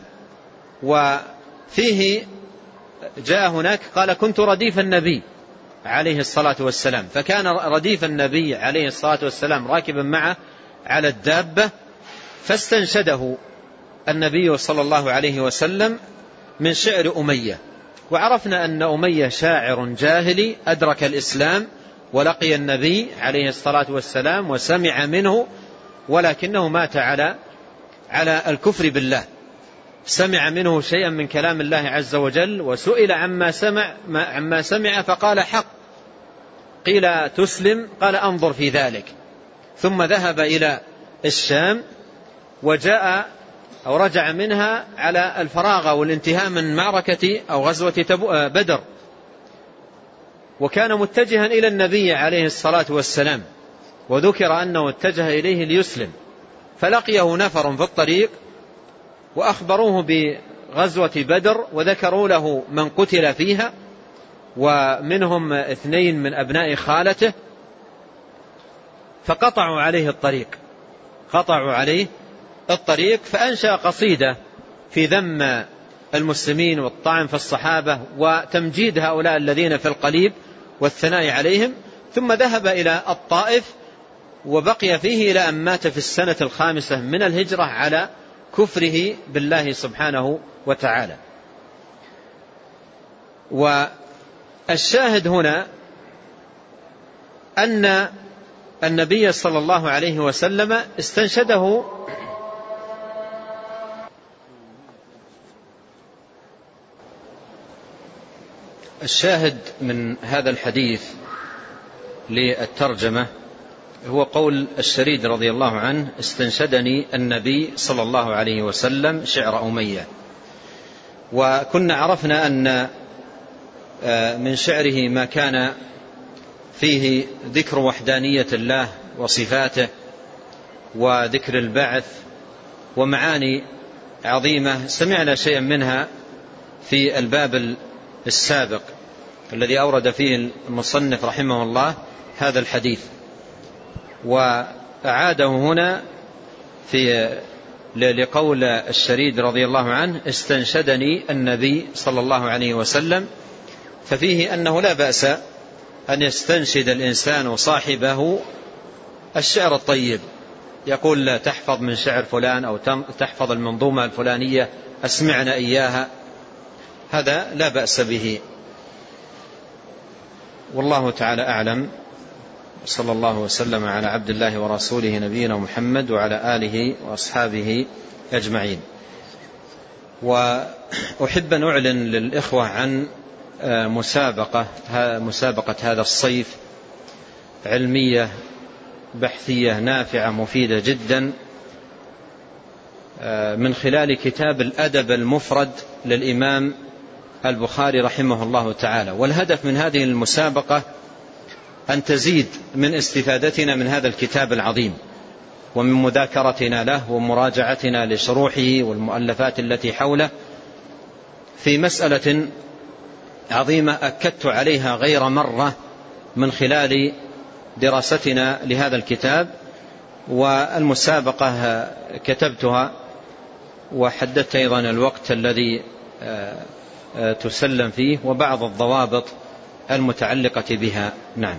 وفيه جاء هناك قال: كنت رديف النبي عليه الصلاة والسلام، فكان رديف النبي عليه الصلاة والسلام راكبا معه على الدابة، فاستنشده النبي صلى الله عليه وسلم من شعر أمية. وعرفنا أن أمية شاعر جاهلي أدرك الإسلام ولقي النبي عليه الصلاة والسلام وسمع منه، ولكنه مات على على الكفر بالله. سمع منه شيئا من كلام الله عز وجل، وسئل عما سمع عما سمع فقال: حق. قيل: تسلم؟ قال: أنظر في ذلك. ثم ذهب إلى الشام وجاء أو رجع منها على الفراغ والانتهاء من معركة أو غزوة بدر، وكان متجها إلى النبي عليه الصلاة والسلام، وذكر أنه اتجه إليه ليسلم، فلقيه نفر في الطريق وأخبروه بغزوة بدر، وذكروا له من قتل فيها، ومنهم اثنين من أبناء خالته، فقطعوا عليه الطريق قطعوا عليه الطريق فأنشأ قصيدة في ذم المسلمين والطعن في الصحابة وتمجيد هؤلاء الذين في القليب والثناء عليهم. ثم ذهب إلى الطائف وبقي فيه إلى أن مات في السنة الخامسة من الهجرة على كفره بالله سبحانه وتعالى. والشاهد هنا أن النبي صلى الله عليه وسلم استنشده الشاهد من هذا الحديث للترجمة هو قول الشريد رضي الله عنه: استنشدني النبي صلى الله عليه وسلم شعر أمية. وكنا عرفنا أن من شعره ما كان فيه ذكر وحدانية الله وصفاته وذكر البعث ومعاني عظيمة سمعنا شيئا منها في الباب السابق الذي أورد فيه المصنف رحمه الله هذا الحديث، وأعاده هنا في لقول الشريد رضي الله عنه: استنشدني النبي صلى الله عليه وسلم. ففيه أنه لا بأس أن يستنشد الإنسان صاحبه الشعر الطيب، يقول: تحفظ من شعر فلان أو تحفظ المنظومة الفلانية أسمعنا إياها، هذا لا بأس به. والله تعالى أعلم، صلى الله وسلم على عبد الله ورسوله نبينا محمد وعلى آله وأصحابه أجمعين. وأحب أن أعلن للإخوة عن مسابقة مسابقة هذا الصيف، علمية بحثية نافعة مفيدة جدا، من خلال كتاب الأدب المفرد للإمام البخاري رحمه الله تعالى. والهدف من هذه المسابقة أن تزيد من استفادتنا من هذا الكتاب العظيم، ومن مذاكرتنا له ومراجعتنا لشروحه والمؤلفات التي حوله في مسألة عظيمة أكدت عليها غير مرة من خلال دراستنا لهذا الكتاب. والمسابقة كتبتها وحددت أيضا الوقت الذي تسلم فيه وبعض الضوابط المتعلقة بها. نعم.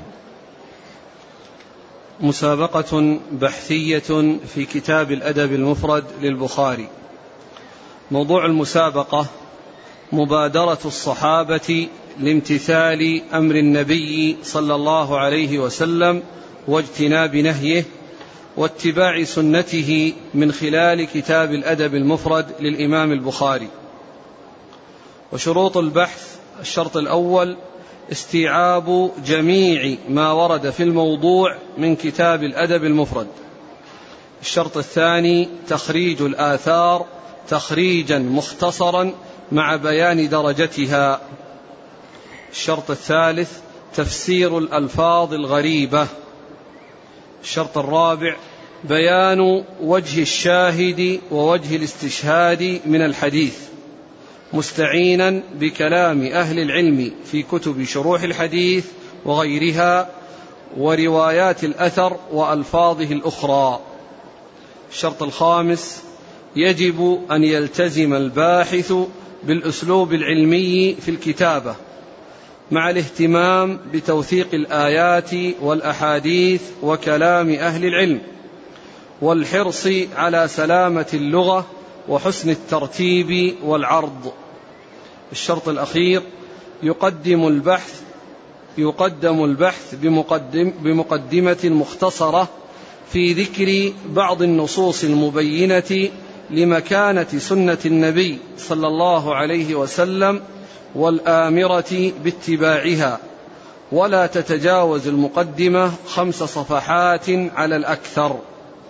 مسابقة بحثية في كتاب الأدب المفرد للبخاري. موضوع المسابقة مبادرة الصحابة لامتثال أمر النبي صلى الله عليه وسلم واجتناب نهيه واتباع سنته من خلال كتاب الأدب المفرد للإمام البخاري. وشروط البحث: الشرط الأول استيعاب جميع ما ورد في الموضوع من كتاب الأدب المفرد. الشرط الثاني تخريج الآثار تخريجا مختصرا مع بيان درجتها. الشرط الثالث تفسير الألفاظ الغريبة. الشرط الرابع بيان وجه الشاهد ووجه الاستشهاد من الحديث مستعينا بكلام أهل العلم في كتب شروح الحديث وغيرها وروايات الأثر وألفاظه الأخرى. الشرط الخامس يجب أن يلتزم الباحث بالأسلوب العلمي في الكتابة مع الاهتمام بتوثيق الآيات والأحاديث وكلام أهل العلم والحرص على سلامة اللغة وحسن الترتيب والعرض. الشرط الأخير يقدم البحث يقدم البحث بمقدم بمقدمة مختصرة في ذكر بعض النصوص المبينة لمكانة سنة النبي صلى الله عليه وسلم والآمرة باتباعها، ولا تتجاوز المقدمة خمس صفحات على الأكثر.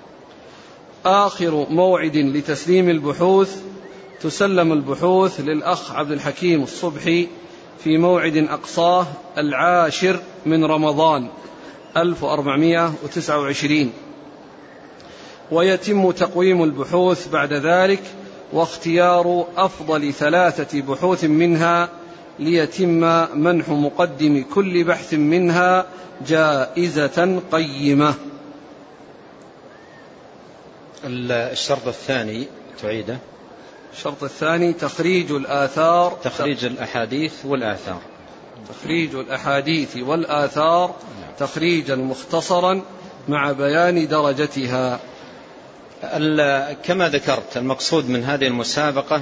آخر موعد لتسليم البحوث: تسلم البحوث للأخ عبد الحكيم الصبحي في موعد أقصاه العاشر من رمضان ألف وأربعمائة وتسعة وعشرين، ويتم تقويم البحوث بعد ذلك واختيار أفضل ثلاثة بحوث منها ليتم منح مقدم كل بحث منها جائزة قيمة. الشرط الثاني تعيده. الشرط الثاني تخريج الآثار تخريج الأحاديث والآثار تخريج الأحاديث والآثار تخريجا مختصرا مع بيان درجتها. كما ذكرت المقصود من هذه المسابقة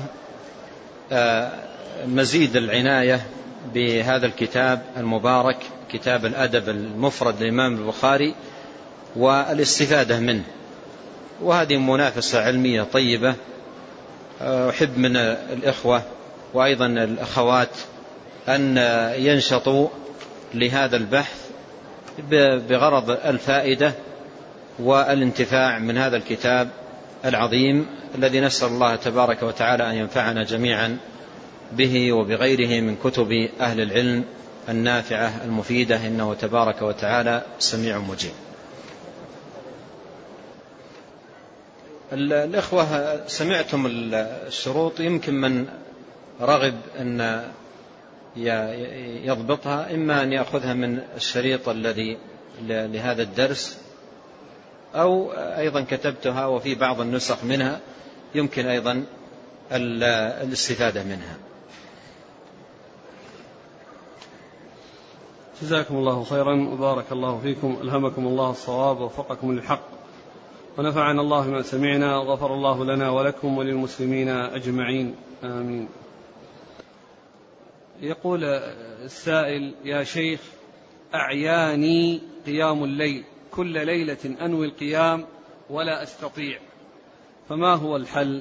مزيد العناية بهذا الكتاب المبارك كتاب الأدب المفرد للإمام البخاري والاستفادة منه، وهذه منافسة علمية طيبة. أحب من الإخوة وأيضا الأخوات أن ينشطوا لهذا البحث بغرض الفائدة والانتفاع من هذا الكتاب العظيم الذي نسأل الله تبارك وتعالى أن ينفعنا جميعا به وبغيره من كتب أهل العلم النافعة المفيدة، إنه تبارك وتعالى سميع مجيب. الإخوة سمعتم الشروط، يمكن من رغب أن يضبطها إما أن يأخذها من الشريط الذي لهذا الدرس، أو أيضا كتبتها وفي بعض النسخ منها يمكن أيضا الاستفادة منها. جزاكم الله خيرا وبارك الله فيكم، ألهمكم الله الصواب ووفقكم للحق، ونفعنا الله ما سمعنا، وغفر الله لنا ولكم وللمسلمين أجمعين، آمين. يقول السائل: يا شيخ، أعياني قيام الليل، كل ليلة أنوي القيام ولا أستطيع، فما هو الحل؟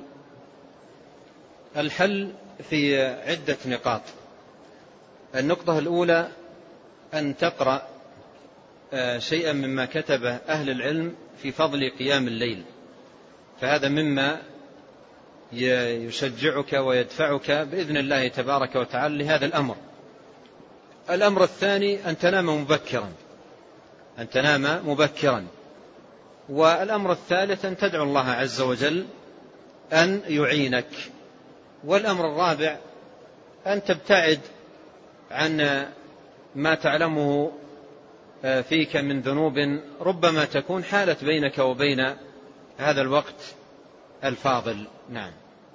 الحل في عدة نقاط. النقطة الأولى أن تقرأ شيئا مما كتبه أهل العلم في فضل قيام الليل، فهذا مما يشجعك ويدفعك بإذن الله تبارك وتعالى لهذا الأمر. الأمر الثاني أن تنام مبكرا أن تنام مبكرا والأمر الثالث أن تدعو الله عز وجل أن يعينك. والأمر الرابع أن تبتعد عن ما تعلمه فيك من ذنوب ربما تكون حالت بينك وبين هذا الوقت الفاضل. نعم.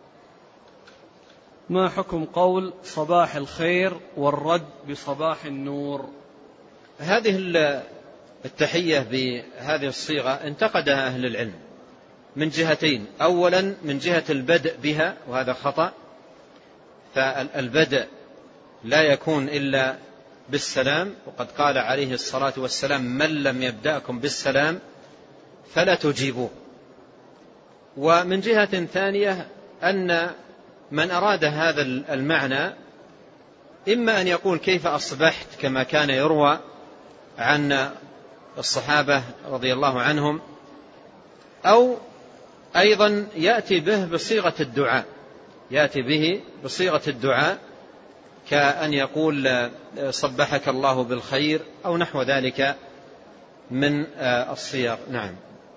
ما حكم قول صباح الخير والرد بصباح النور؟ هذه التحية بهذه الصيغة انتقدها أهل العلم من جهتين. أولا من جهة البدء بها وهذا خطأ، فالبدء لا يكون إلا بالسلام، وقد قال عليه الصلاة والسلام من لم يبدأكم بالسلام فلا تجيبوه. ومن جهة ثانية أن من أراد هذا المعنى إما أن يقول كيف أصبحت كما كان يروى عن الصحابة رضي الله عنهم، أو أيضا يأتي به بصيغة الدعاء يأتي به بصيغة الدعاء كأن يقول صبحك الله بالخير أو نحو ذلك من الصيغ. نعم.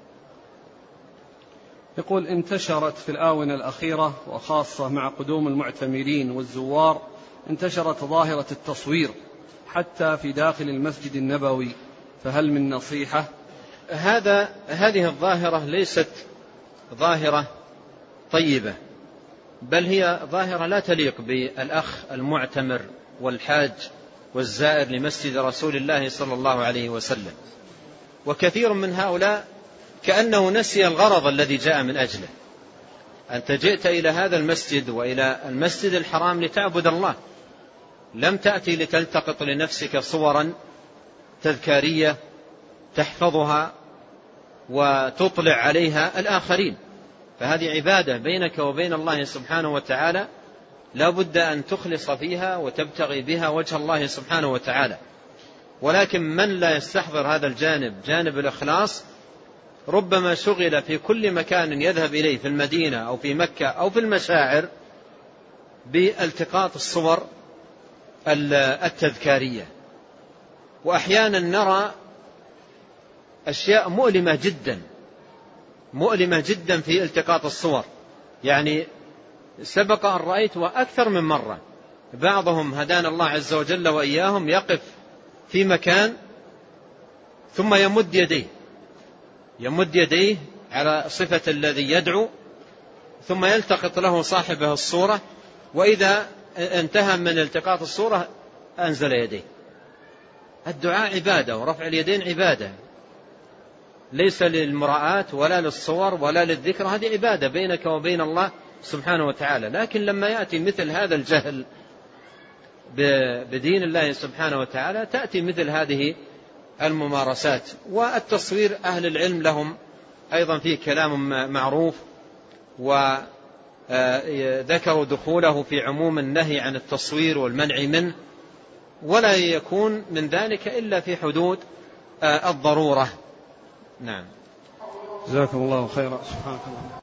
يقول انتشرت في الآونة الأخيرة وخاصة مع قدوم المعتمرين والزوار انتشرت ظاهرة التصوير حتى في داخل المسجد النبوي، فهل من نصيحة؟ هذا هذه الظاهرة ليست ظاهرة طيبة، بل هي ظاهرة لا تليق بالأخ المعتمر والحاج والزائر لمسجد رسول الله صلى الله عليه وسلم. وكثير من هؤلاء كأنه نسي الغرض الذي جاء من أجله. أنت جئت إلى هذا المسجد وإلى المسجد الحرام لتعبد الله، لم تأتي لتلتقط لنفسك صورا تذكارية تحفظها وتطلع عليها الآخرين، فهذه عبادة بينك وبين الله سبحانه وتعالى لا بد أن تخلص فيها وتبتغي بها وجه الله سبحانه وتعالى. ولكن من لا يستحضر هذا الجانب جانب الإخلاص ربما شغل في كل مكان يذهب إليه في المدينة أو في مكة أو في المشاعر بالتقاط الصور التذكارية. وأحيانا نرى أشياء مؤلمة جدا مؤلمة جدا في التقاط الصور، يعني سبق أن رأيت وأكثر من مرة بعضهم هدانا الله عز وجل وإياهم يقف في مكان ثم يمد يديه يمد يديه على صفة الذي يدعو، ثم يلتقط له صاحبه الصورة، وإذا انتهى من التقاط الصورة أنزل يديه. الدعاء عبادة ورفع اليدين عبادة، ليس للمراءة ولا للصور ولا للذكر، هذه عبادة بينك وبين الله سبحانه وتعالى. لكن لما يأتي مثل هذا الجهل بدين الله سبحانه وتعالى تأتي مثل هذه الممارسات. والتصوير أهل العلم لهم أيضا فيه كلام معروف، وذكروا دخوله في عموم النهي عن التصوير والمنع منه، ولا يكون من ذلك إلا في حدود الضرورة. نعم. جزاكم الله خيرا. سبحانك اللهم.